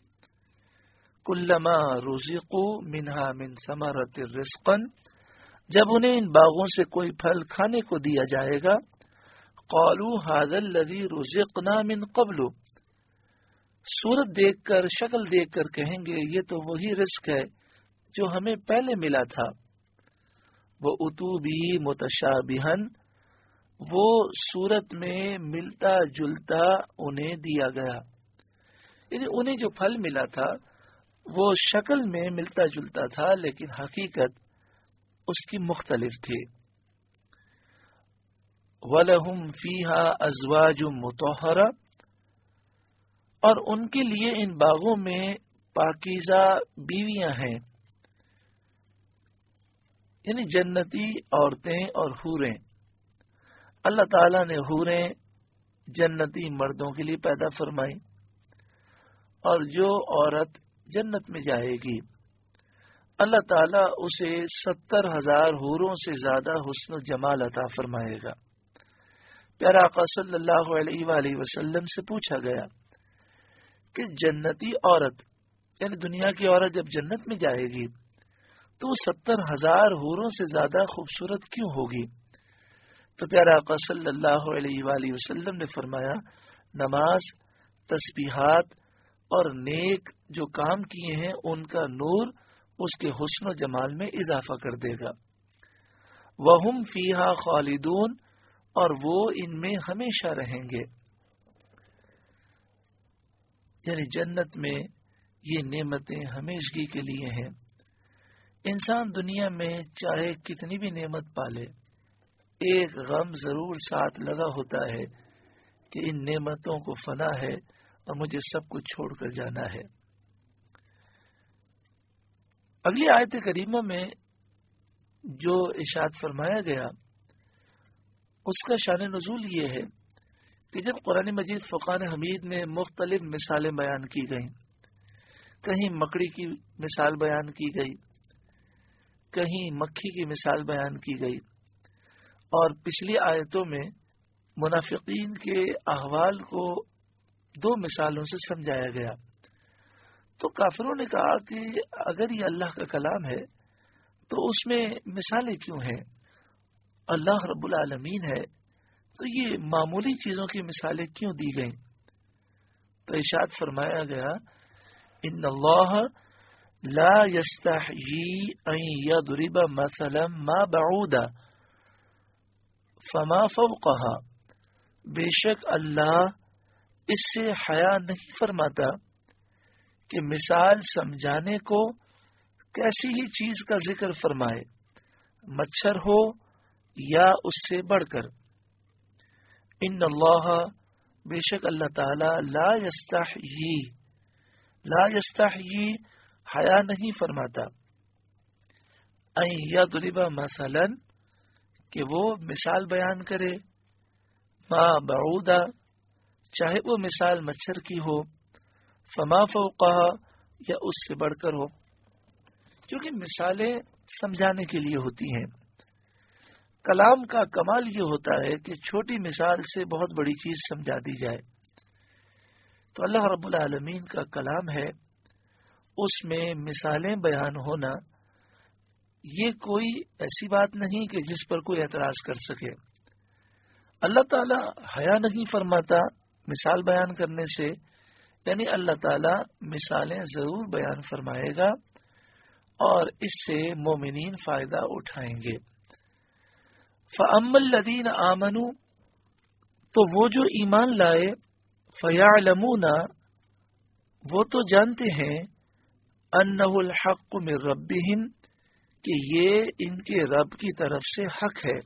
کلما رزقوا منہا من ثمرۃ رزقا، جب انہیں ان باغوں سے کوئی پھل کھانے کو دیا جائے گا، قالوا هذا الذي رزقنا من قبل، صورت دیکھ کر شکل دیکھ کر کہیں گے یہ تو وہی رزق ہے جو ہمیں پہلے ملا تھا. وہ اتو بھی متشابہن، وہ صورت میں ملتا جلتا انہیں دیا گیا. یعنی انہیں جو پھل ملا تھا وہ شکل میں ملتا جلتا تھا لیکن حقیقت اس کی مختلف تھی. وَلَهُمْ فِيهَا أَزْوَاجٌ مُطَهَّرَةٌ، اور ان کے لیے ان باغوں میں پاکیزہ بیویاں ہیں، یعنی جنتی عورتیں اور حوریں. اللہ تعالیٰ نے حوریں جنتی مردوں کے لیے پیدا فرمائی، اور جو عورت جنت میں جائے گی اللہ تعالیٰ اسے ستر ہزار حوروں سے زیادہ حسن و جمال عطا فرمائے گا. پیارا آقا صلی اللہ علیہ وآلہ وسلم سے پوچھا گیا کہ جنتی عورت یعنی دنیا کی عورت جب جنت میں جائے گی تو وہ ستر ہزار حوروں سے زیادہ خوبصورت کیوں ہوگی؟ تو پیارا آقا صلی اللہ علیہ وآلہ وسلم نے فرمایا، نماز، تسبیحات اور نیک جو کام کیے ہیں ان کا نور اس کے حسن و جمال میں اضافہ کر دے گا. وَهُمْ فِيهَا خَالِدُونَ، اور وہ ان میں ہمیشہ رہیں گے. یعنی جنت میں یہ نعمتیں ہمیشگی کے لیے ہیں. انسان دنیا میں چاہے کتنی بھی نعمت پالے، ایک غم ضرور ساتھ لگا ہوتا ہے کہ ان نعمتوں کو فنا ہے اور مجھے سب کچھ چھوڑ کر جانا ہے. اگلی آیت کریمہ میں جو ارشاد فرمایا گیا اس کا شان نزول یہ ہے کہ جب قرآن مجید فقان حمید میں مختلف مثالیں بیان کی گئیں، کہیں مکڑی کی مثال بیان کی گئی، کہیں مکھی کی مثال بیان کی گئی، اور پچھلی آیتوں میں منافقین کے احوال کو دو مثالوں سے سمجھایا گیا، تو کافروں نے کہا کہ اگر یہ اللہ کا کلام ہے تو اس میں مثالیں کیوں ہیں؟ اللہ رب العالمین ہے تو یہ معمولی چیزوں کی مثالیں کیوں دی گئیں؟ تو ارشاد فرمایا گیا، ان اللہ لا یستحیی ان یضرب مثلا ما بعودا فما فوقها، بے شک اللہ اس سے حیا نہیں فرماتا کہ مثال سمجھانے کو کیسی ہی چیز کا ذکر فرمائے، مچھر ہو یا اس سے بڑھ کر. ان اللہ، بے شک اللہ تعالی، لا یستحیی، لا یستحیی حیا نہیں فرماتا، ان یضرب مثلا کہ وہ مثال بیان کرے، ما بعودا چاہے وہ مثال مچھر کی ہو، فما فوقها یا اس سے بڑھ کر ہو، کیونکہ مثالیں سمجھانے کے لیے ہوتی ہیں. کلام کا کمال یہ ہوتا ہے کہ چھوٹی مثال سے بہت بڑی چیز سمجھا دی جائے. تو اللہ رب العالمین کا کلام ہے، اس میں مثالیں بیان ہونا یہ کوئی ایسی بات نہیں کہ جس پر کوئی اعتراض کر سکے. اللہ تعالی حیا نہیں فرماتا مثال بیان کرنے سے، یعنی اللہ تعالی مثالیں ضرور بیان فرمائے گا اور اس سے مومنین فائدہ اٹھائیں گے. فَأَمَّا الَّذِينَ آمَنُوا، تو وہ جو ایمان لائے، فَيَعْلَمُونَ وہ تو جانتے ہیں، أَنَّهُ الْحَقُّ مِنْ رَبِّهِمْ کہ یہ ان کے رب کی طرف سے حق ہے.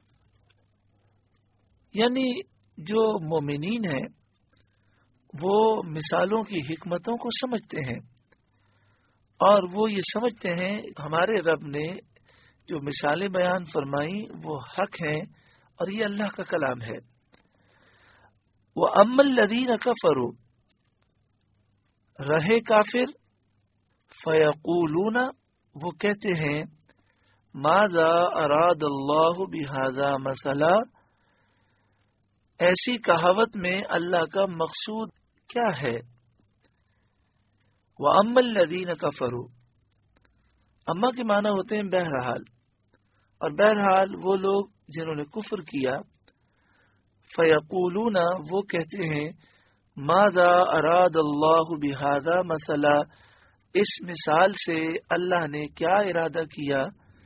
یعنی جو مومنین ہیں وہ مثالوں کی حکمتوں کو سمجھتے ہیں اور وہ یہ سمجھتے ہیں ہمارے رب نے جو مثالیں بیان فرمائی وہ حق ہیں اور یہ اللہ کا کلام ہے. وَأَمَّا الَّذِينَ كَفَرُوا رہے کافر فَيَقُولُونَ وہ کہتے ہیں ماذا اراد اللہ بہذا مثلا ایسی کہاوت میں اللہ کا مقصود کیا ہے. وَأَمَّا الَّذِينَ كَفَرُوا اما کے معنی ہوتے ہیں بہرحال، اور بہرحال وہ لوگ جنہوں نے کفر کیا. فیقولون وہ کہتے ہیں ماذا اراد اللہ بہذا مثلا اس مثال سے اللہ نے کیا ارادہ کیا،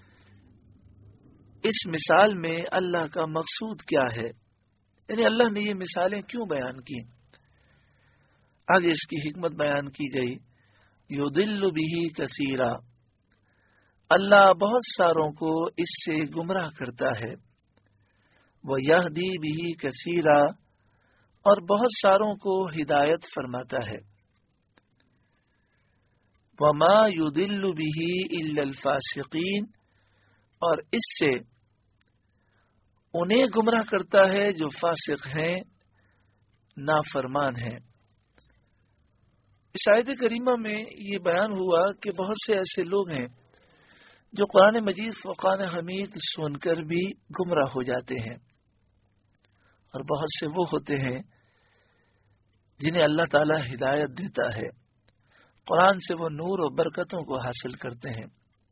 اس مثال میں اللہ کا مقصود کیا ہے، یعنی اللہ نے یہ مثالیں کیوں بیان کی. آگے اس کی حکمت بیان کی گئی. یضل بہ کثیرا اللہ بہت ساروں کو اس سے گمراہ کرتا ہے. وَيَهْدِي بِهِ كَثِيرًا اور بہت ساروں کو ہدایت فرماتا ہے. وَمَا يُضِلُّ بِهِ إِلَّا الْفَاسِقِينَ اور اس سے انہیں گمراہ کرتا ہے جو فاسق ہیں، نافرمان ہیں. اس آیت کریمہ میں یہ بیان ہوا کہ بہت سے ایسے لوگ ہیں جو قرآن مجید فقان حمید سن کر بھی گمراہ ہو جاتے ہیں، اور بہت سے وہ ہوتے ہیں جنہیں اللہ تعالی ہدایت دیتا ہے، قرآن سے وہ نور و برکتوں کو حاصل کرتے ہیں.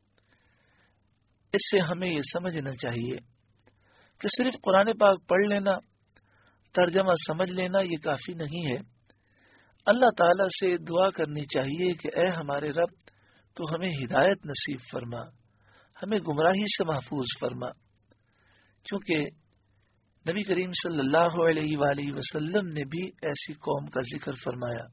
اس سے ہمیں یہ سمجھنا چاہیے کہ صرف قرآن پاک پڑھ لینا، ترجمہ سمجھ لینا یہ کافی نہیں ہے. اللہ تعالی سے دعا کرنی چاہیے کہ اے ہمارے رب تو ہمیں ہدایت نصیب فرما، ہمیں گمراہی سے محفوظ فرما. کیونکہ نبی کریم صلی اللہ علیہ وآلہ وسلم نے بھی ایسی قوم کا ذکر فرمایا،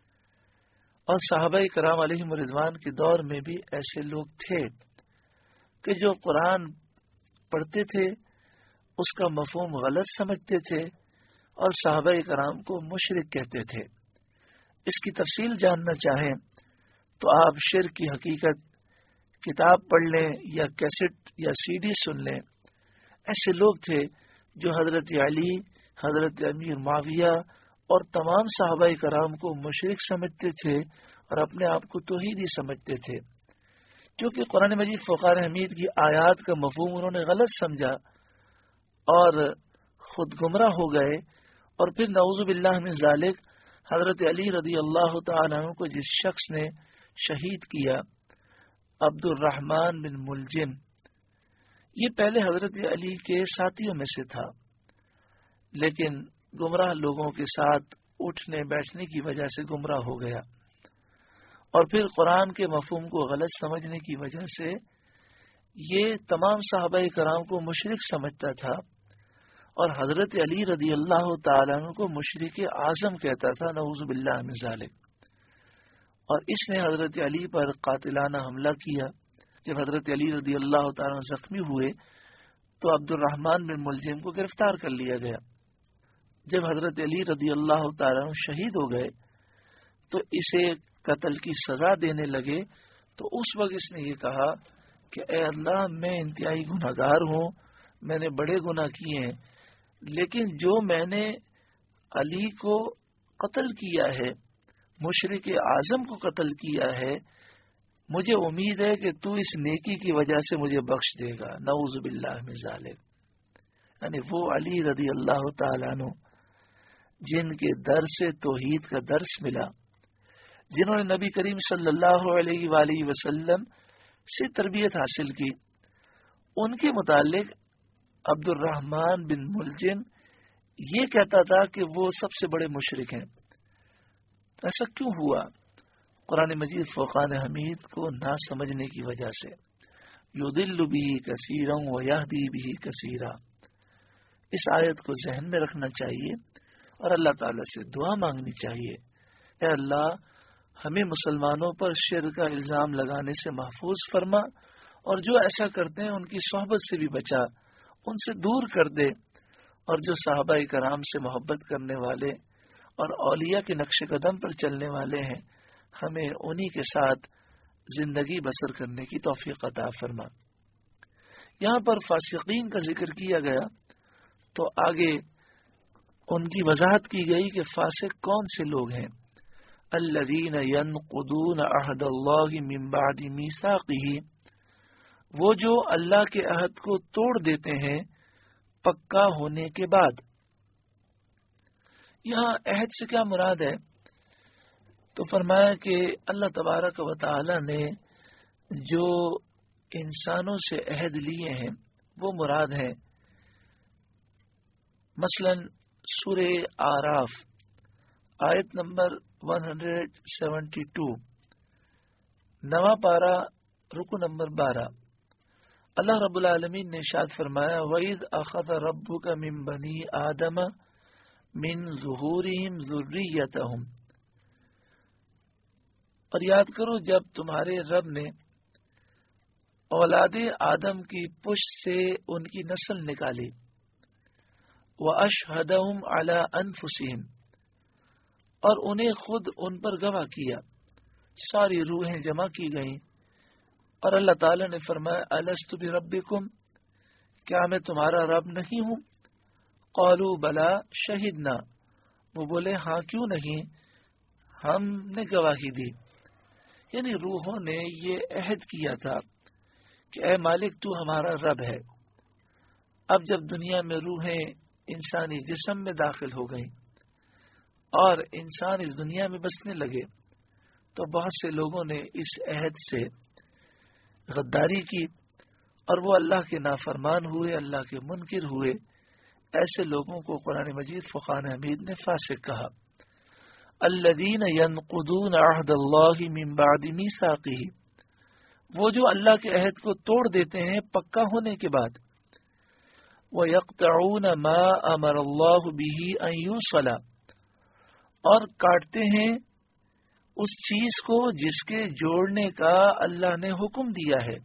اور صحابہ کرام علیہم رضوان کے دور میں بھی ایسے لوگ تھے کہ جو قرآن پڑھتے تھے اس کا مفہوم غلط سمجھتے تھے اور صحابہ کرام کو مشرک کہتے تھے. اس کی تفصیل جاننا چاہیں تو آپ شرک کی حقیقت کتاب پڑھ لیں یا کیسٹ یا سی ڈی سن لیں. ایسے لوگ تھے جو حضرت علی، حضرت امیر معاویہ اور تمام صحابہ کرام کو مشرک سمجھتے تھے اور اپنے آپ کو توحیدی سمجھتے تھے. کیونکہ قرآن مجید فقان حمید کی آیات کا مفہوم انہوں نے غلط سمجھا اور خود گمراہ ہو گئے. اور پھر نعوذ باللہ من ذالک حضرت علی رضی اللہ تعالیٰ عنہ کو جس شخص نے شہید کیا، عبد الرحمن بن ملجم، یہ پہلے حضرت علی کے ساتھیوں میں سے تھا، لیکن گمراہ لوگوں کے ساتھ اٹھنے بیٹھنے کی وجہ سے گمراہ ہو گیا، اور پھر قرآن کے مفہوم کو غلط سمجھنے کی وجہ سے یہ تمام صحابہ کرام کو مشرک سمجھتا تھا، اور حضرت علی رضی اللہ تعالیٰ عنہ کو مشرک اعظم کہتا تھا، نعوذ باللہ من ذالک. اور اس نے حضرت علی پر قاتلانہ حملہ کیا. جب حضرت علی رضی اللہ تعالیٰ عنہ زخمی ہوئے تو عبد الرحمن بن ملجم کو گرفتار کر لیا گیا. جب حضرت علی رضی اللہ تعالیٰ عنہ شہید ہو گئے تو اسے قتل کی سزا دینے لگے. تو اس وقت اس نے یہ کہا کہ اے اللہ، میں انتہائی گناہ گار ہوں، میں نے بڑے گناہ کیے ہیں، لیکن جو میں نے علی کو قتل کیا ہے، مشرک اعظم کو قتل کیا ہے، مجھے امید ہے کہ تو اس نیکی کی وجہ سے مجھے بخش دے گا. نعوذ باللہ من ذالک. یعنی وہ علی رضی اللہ تعالیٰ عنہ جن کے در سے توحید کا درس ملا، جنہوں نے نبی کریم صلی اللہ علیہ وآلہ وسلم سے تربیت حاصل کی، ان کے متعلق عبد الرحمن بن ملجم یہ کہتا تھا کہ وہ سب سے بڑے مشرک ہیں. ایسا کیوں ہوا؟ قرآن مجید فقان حمید کو نہ سمجھنے کی وجہ سے. یضل بہ کثیرا ویہدی بہ کثیرا. اس آیت کو ذہن میں رکھنا چاہیے اور اللہ تعالی سے دعا مانگنی چاہیے، اے اللہ ہمیں مسلمانوں پر شرک کا الزام لگانے سے محفوظ فرما، اور جو ایسا کرتے ہیں ان کی صحبت سے بھی بچا، ان سے دور کر دے. اور جو صحابہ کرام سے محبت کرنے والے اور اولیاء کے نقش قدم پر چلنے والے ہیں، ہمیں انہی کے ساتھ زندگی بسر کرنے کی توفیق عطا فرما۔ یہاں پر فاسقین کا ذکر کیا گیا تو آگے ان کی وضاحت کی گئی کہ فاسق کون سے لوگ ہیں۔ الذین ینقضون عہد اللہ من بعد میثاقہ، وہ جو اللہ کے عہد کو توڑ دیتے ہیں پکا ہونے کے بعد۔ یہاں عہد سے کیا مراد ہے؟ تو فرمایا کہ اللہ تبارک و تعالی نے جو انسانوں سے عہد لیے ہیں وہ مراد ہیں۔ مثلا سورہ آراف آیت نمبر ایک سو بہتر، نواں پارہ رکو نمبر بارہ، اللہ رب العالمین نے ارشاد فرمایا وَإِذْ أَخَذَ رَبُّكَ مِن بَنِي آدَمَ مِن ظُهُورِهِمْ ذُرِّيَّتَهُمْ، اور یاد کرو جب تمہارے رب نے اولاد آدم کی پشت سے ان کی نسل نکالی، وَأَشْهَدَهُمْ عَلَىٰ أَنفُسِهِمْ، اور انہیں خود ان پر گواہ کیا، ساری روحیں جمع کی گئیں، اور اللہ تعالی نے فرمایا الست بربکم، کیا میں تمہارا رب نہیں ہوں؟ قالوا بلا شہدنا، وہ بولے ہاں کیوں نہیں، ہم نے گواہی دی۔ یعنی روحوں نے یہ عہد کیا تھا کہ اے مالک تو ہمارا رب ہے۔ اب جب دنیا میں روحیں انسانی جسم میں داخل ہو گئیں اور انسان اس دنیا میں بسنے لگے تو بہت سے لوگوں نے اس عہد سے غداری کی اور وہ اللہ کے نافرمان ہوئے، اللہ کے منکر ہوئے۔ ایسے لوگوں کو قرآن مجید فرقان حمید نے فاسق کہا۔ الذین ینقضون عہد اللہ من بعد میثاقہ، وہ جو اللہ کے عہد کو توڑ دیتے ہیں پکا ہونے کے بعد۔ وَيَقْطَعُونَ مَا أَمَرَ اللَّهُ بِهِ أَن يُوصَلَ، اور کاٹتے ہیں اس چیز کو جس کے جوڑنے کا اللہ نے حکم دیا ہے۔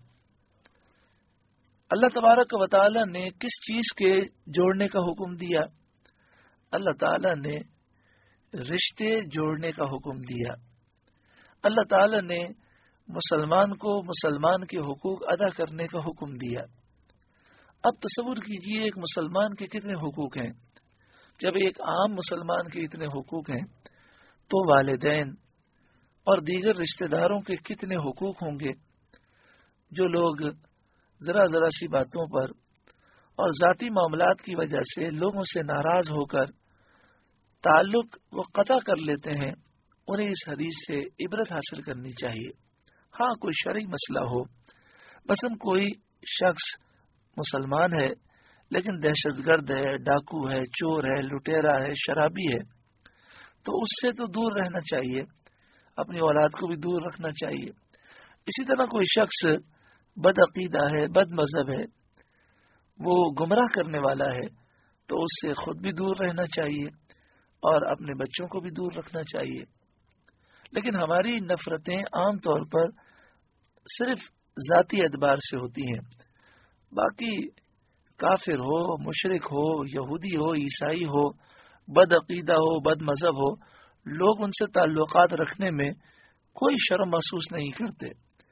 اللہ تبارک و تعالی نے کس چیز کے جوڑنے کا حکم دیا؟ اللہ تعالی نے رشتے جوڑنے کا حکم دیا۔ اللہ تعالی نے مسلمان کو مسلمان کے حقوق ادا کرنے کا حکم دیا۔ اب تصور کیجئے ایک مسلمان کے کتنے حقوق ہیں۔ جب ایک عام مسلمان کے اتنے حقوق ہیں تو والدین اور دیگر رشتہ داروں کے کتنے حقوق ہوں گے۔ جو لوگ ذرا ذرا سی باتوں پر اور ذاتی معاملات کی وجہ سے لوگوں سے ناراض ہو کر تعلق وہ قطع کر لیتے ہیں، انہیں اس حدیث سے عبرت حاصل کرنی چاہیے۔ ہاں کوئی شرعی مسئلہ ہو، مثلا کوئی شخص مسلمان ہے لیکن دہشت گرد ہے، ڈاکو ہے، چور ہے، لٹیرا ہے، شرابی ہے، تو اس سے تو دور رہنا چاہیے، اپنی اولاد کو بھی دور رکھنا چاہیے۔ اسی طرح کوئی شخص بد عقیدہ ہے، بد مذہب ہے، وہ گمراہ کرنے والا ہے، تو اس سے خود بھی دور رہنا چاہیے اور اپنے بچوں کو بھی دور رکھنا چاہیے۔ لیکن ہماری نفرتیں عام طور پر صرف ذاتی اعتبار سے ہوتی ہیں، باقی کافر ہو، مشرک ہو، یہودی ہو، عیسائی ہو، بد عقیدہ ہو، بد مذہب ہو، لوگ ان سے تعلقات رکھنے میں کوئی شرم محسوس نہیں کرتے۔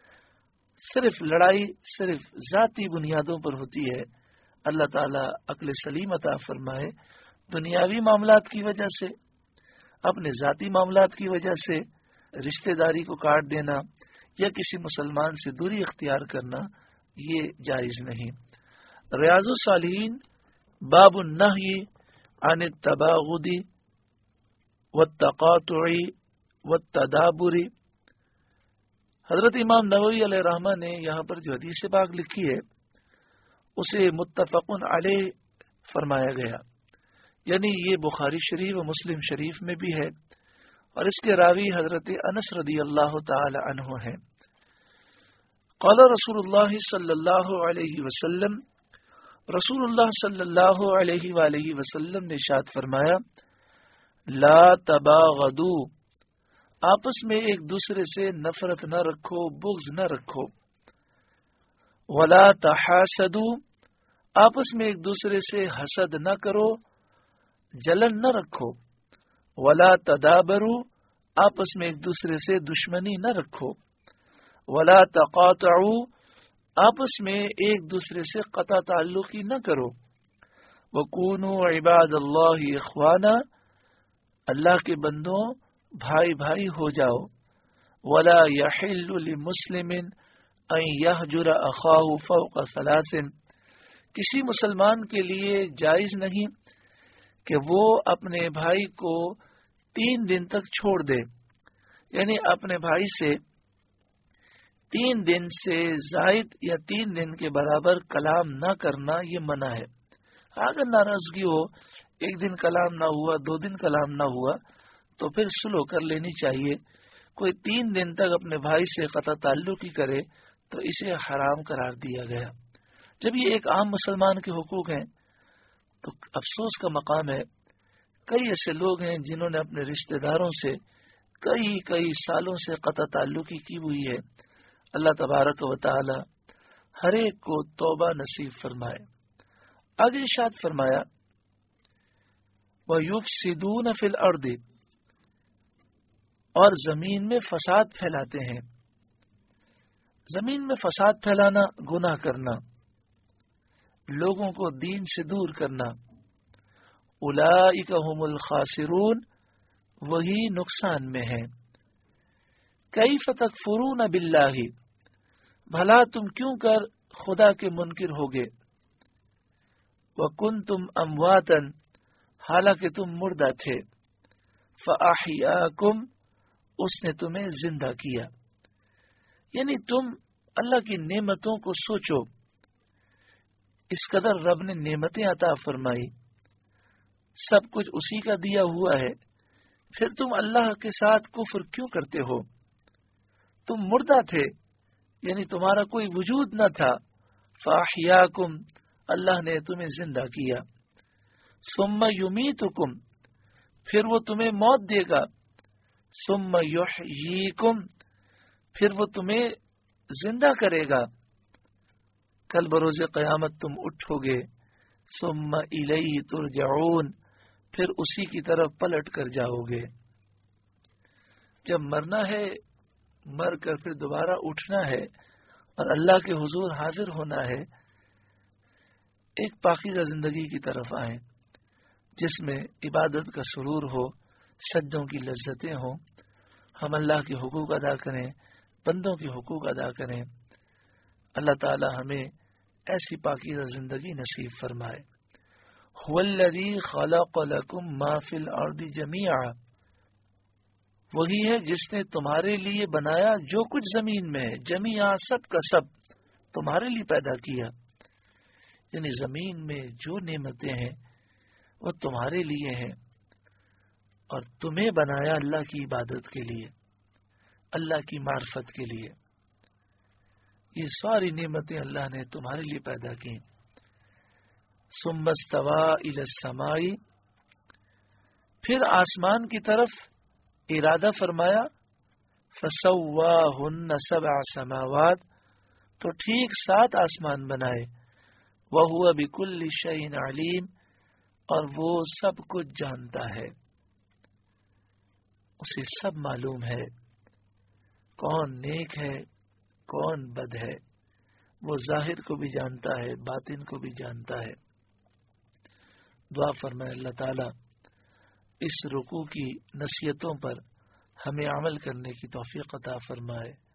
صرف لڑائی صرف ذاتی بنیادوں پر ہوتی ہے۔ اللہ تعالیٰ عقل سلیم عطا فرمائے۔ دنیاوی معاملات کی وجہ سے، اپنے ذاتی معاملات کی وجہ سے رشتہ داری کو کاٹ دینا یا کسی مسلمان سے دوری اختیار کرنا یہ جائز نہیں۔ ریاض الصالحین باب النہی عن التباغض والتقاطع والتدابر، حضرت امام نووی علیہ الرحمہ نے یہاں پر جو حدیث پاک لکھی ہے اسے متفق علیہ فرمایا گیا، یعنی یہ بخاری شریف و مسلم شریف میں بھی ہے، اور اس کے راوی حضرت انس رضی اللہ تعالی عنہ ہیں۔ قال رسول اللہ صلی اللہ علیہ وسلم، رسول اللہ صلی اللہ علیہ وآلہ وسلم نے ارشاد فرمایا لا تباغضوا، آپس میں ایک دوسرے سے نفرت نہ رکھو، بغض نہ رکھو۔ ولا تحاسدوا، آپس میں ایک دوسرے سے حسد نہ کرو، جلن نہ رکھو۔ ولا تدابروا، آپس میں ایک دوسرے سے دشمنی نہ رکھو۔ ولا تقاطعوا، آپس میں ایک دوسرے سے قطع تعلقی نہ کرو. وکونوا عباد اللہ اخوانا، اللہ کے بندوں بھائی بھائی ہو جاؤ. ولا یحل لمسلم ان یہجر اخاہ فوق ثلاث، کسی مسلمان کے لیے جائز نہیں کہ وہ اپنے بھائی کو تین دن تک چھوڑ دے، یعنی اپنے بھائی سے تین دن سے زائد یا تین دن کے برابر کلام نہ کرنا یہ منع ہے. اگر ناراضگی ہو، ایک دن کلام نہ ہوا، دو دن کلام نہ ہوا، تو پھر سلو کر لینی چاہیے. کوئی تین دن تک اپنے بھائی سے قطع تعلق ہی کرے تو اسے حرام قرار دیا گیا. جب یہ ایک عام مسلمان کے حقوق ہیں تو افسوس کا مقام ہے کئی ایسے لوگ ہیں جنہوں نے اپنے رشتہ داروں سے کئی کئی سالوں سے قطع تعلقی کی ہوئی ہے. اللہ تبارک و تعالی ہر ایک کو توبہ نصیب فرمائے. آگے ارشاد فرمایا وَيُفْسِدُونَ فِي الْأَرْضِ، اور زمین میں فساد پھیلاتے ہیں. زمین میں فساد پھیلانا، گناہ کرنا، لوگوں کو دین سے دور کرنا. اولئک هم الخاسرون، وہی نقصان میں ہیں. کیف تکفرون باللہ، بھلا تم کیوں کر خدا کے منکر ہوگے. وکنتم امواتا، حالانکہ تم مردہ تھے. فاحیاکم، اس نے تمہیں زندہ کیا. یعنی تم اللہ کی نعمتوں کو سوچو، اس قدر رب نے نعمتیں عطا فرمائی، سب کچھ اسی کا دیا ہوا ہے، پھر تم اللہ کے ساتھ کفر کیوں کرتے ہو؟ تم مردہ تھے، یعنی تمہارا کوئی وجود نہ تھا. فاحیاکم، اللہ نے تمہیں زندہ کیا. ثم یمیتکم، پھر وہ تمہیں موت دے گا. ثم یحییکم، پھر وہ تمہیں زندہ کرے گا. کل بروز قیامت تم اٹھو گے. ثم الیہ ترجعون، پھر اسی کی طرف پلٹ کر جاؤ گے. جب مرنا ہے، مر کر پھر دوبارہ اٹھنا ہے اور اللہ کے حضور حاضر ہونا ہے. ایک پاکیزہ زندگی کی طرف آئیں جس میں عبادت کا سرور ہو، سجدوں کی لذتیں ہوں. ہم اللہ کے حقوق ادا کریں، بندوں کے حقوق ادا کریں. اللہ تعالی ہمیں ایسی پاکیزہ زندگی نصیب فرمائے. هو الذی خلق لکم ما فی الارض جمیعا، وہی ہے جس نے تمہارے لیے بنایا جو کچھ زمین میں ہے. جمیعا، سب کا سب تمہارے لیے پیدا کیا. یعنی زمین میں جو نعمتیں ہیں وہ تمہارے لیے ہیں، اور تمہیں بنایا اللہ کی عبادت کے لیے، اللہ کی معرفت کے لیے. یہ ساری نعمتیں اللہ نے تمہارے لیے پیدا کی. ثم استوى الى السماء، پھر آسمان کی طرف ارادہ فرمایا. فسواہن سبع سماوات، تو ٹھیک سات آسمان بنائے. وہو بکل شیء علیم، اور وہ سب کچھ جانتا ہے، اسے سب معلوم ہے. کون نیک ہے کون بد ہے، وہ ظاہر کو بھی جانتا ہے، باطن کو بھی جانتا ہے. دعا فرمائے اللہ تعالی اس رکوع کی نصیحتوں پر ہمیں عمل کرنے کی توفیق عطا فرمائے.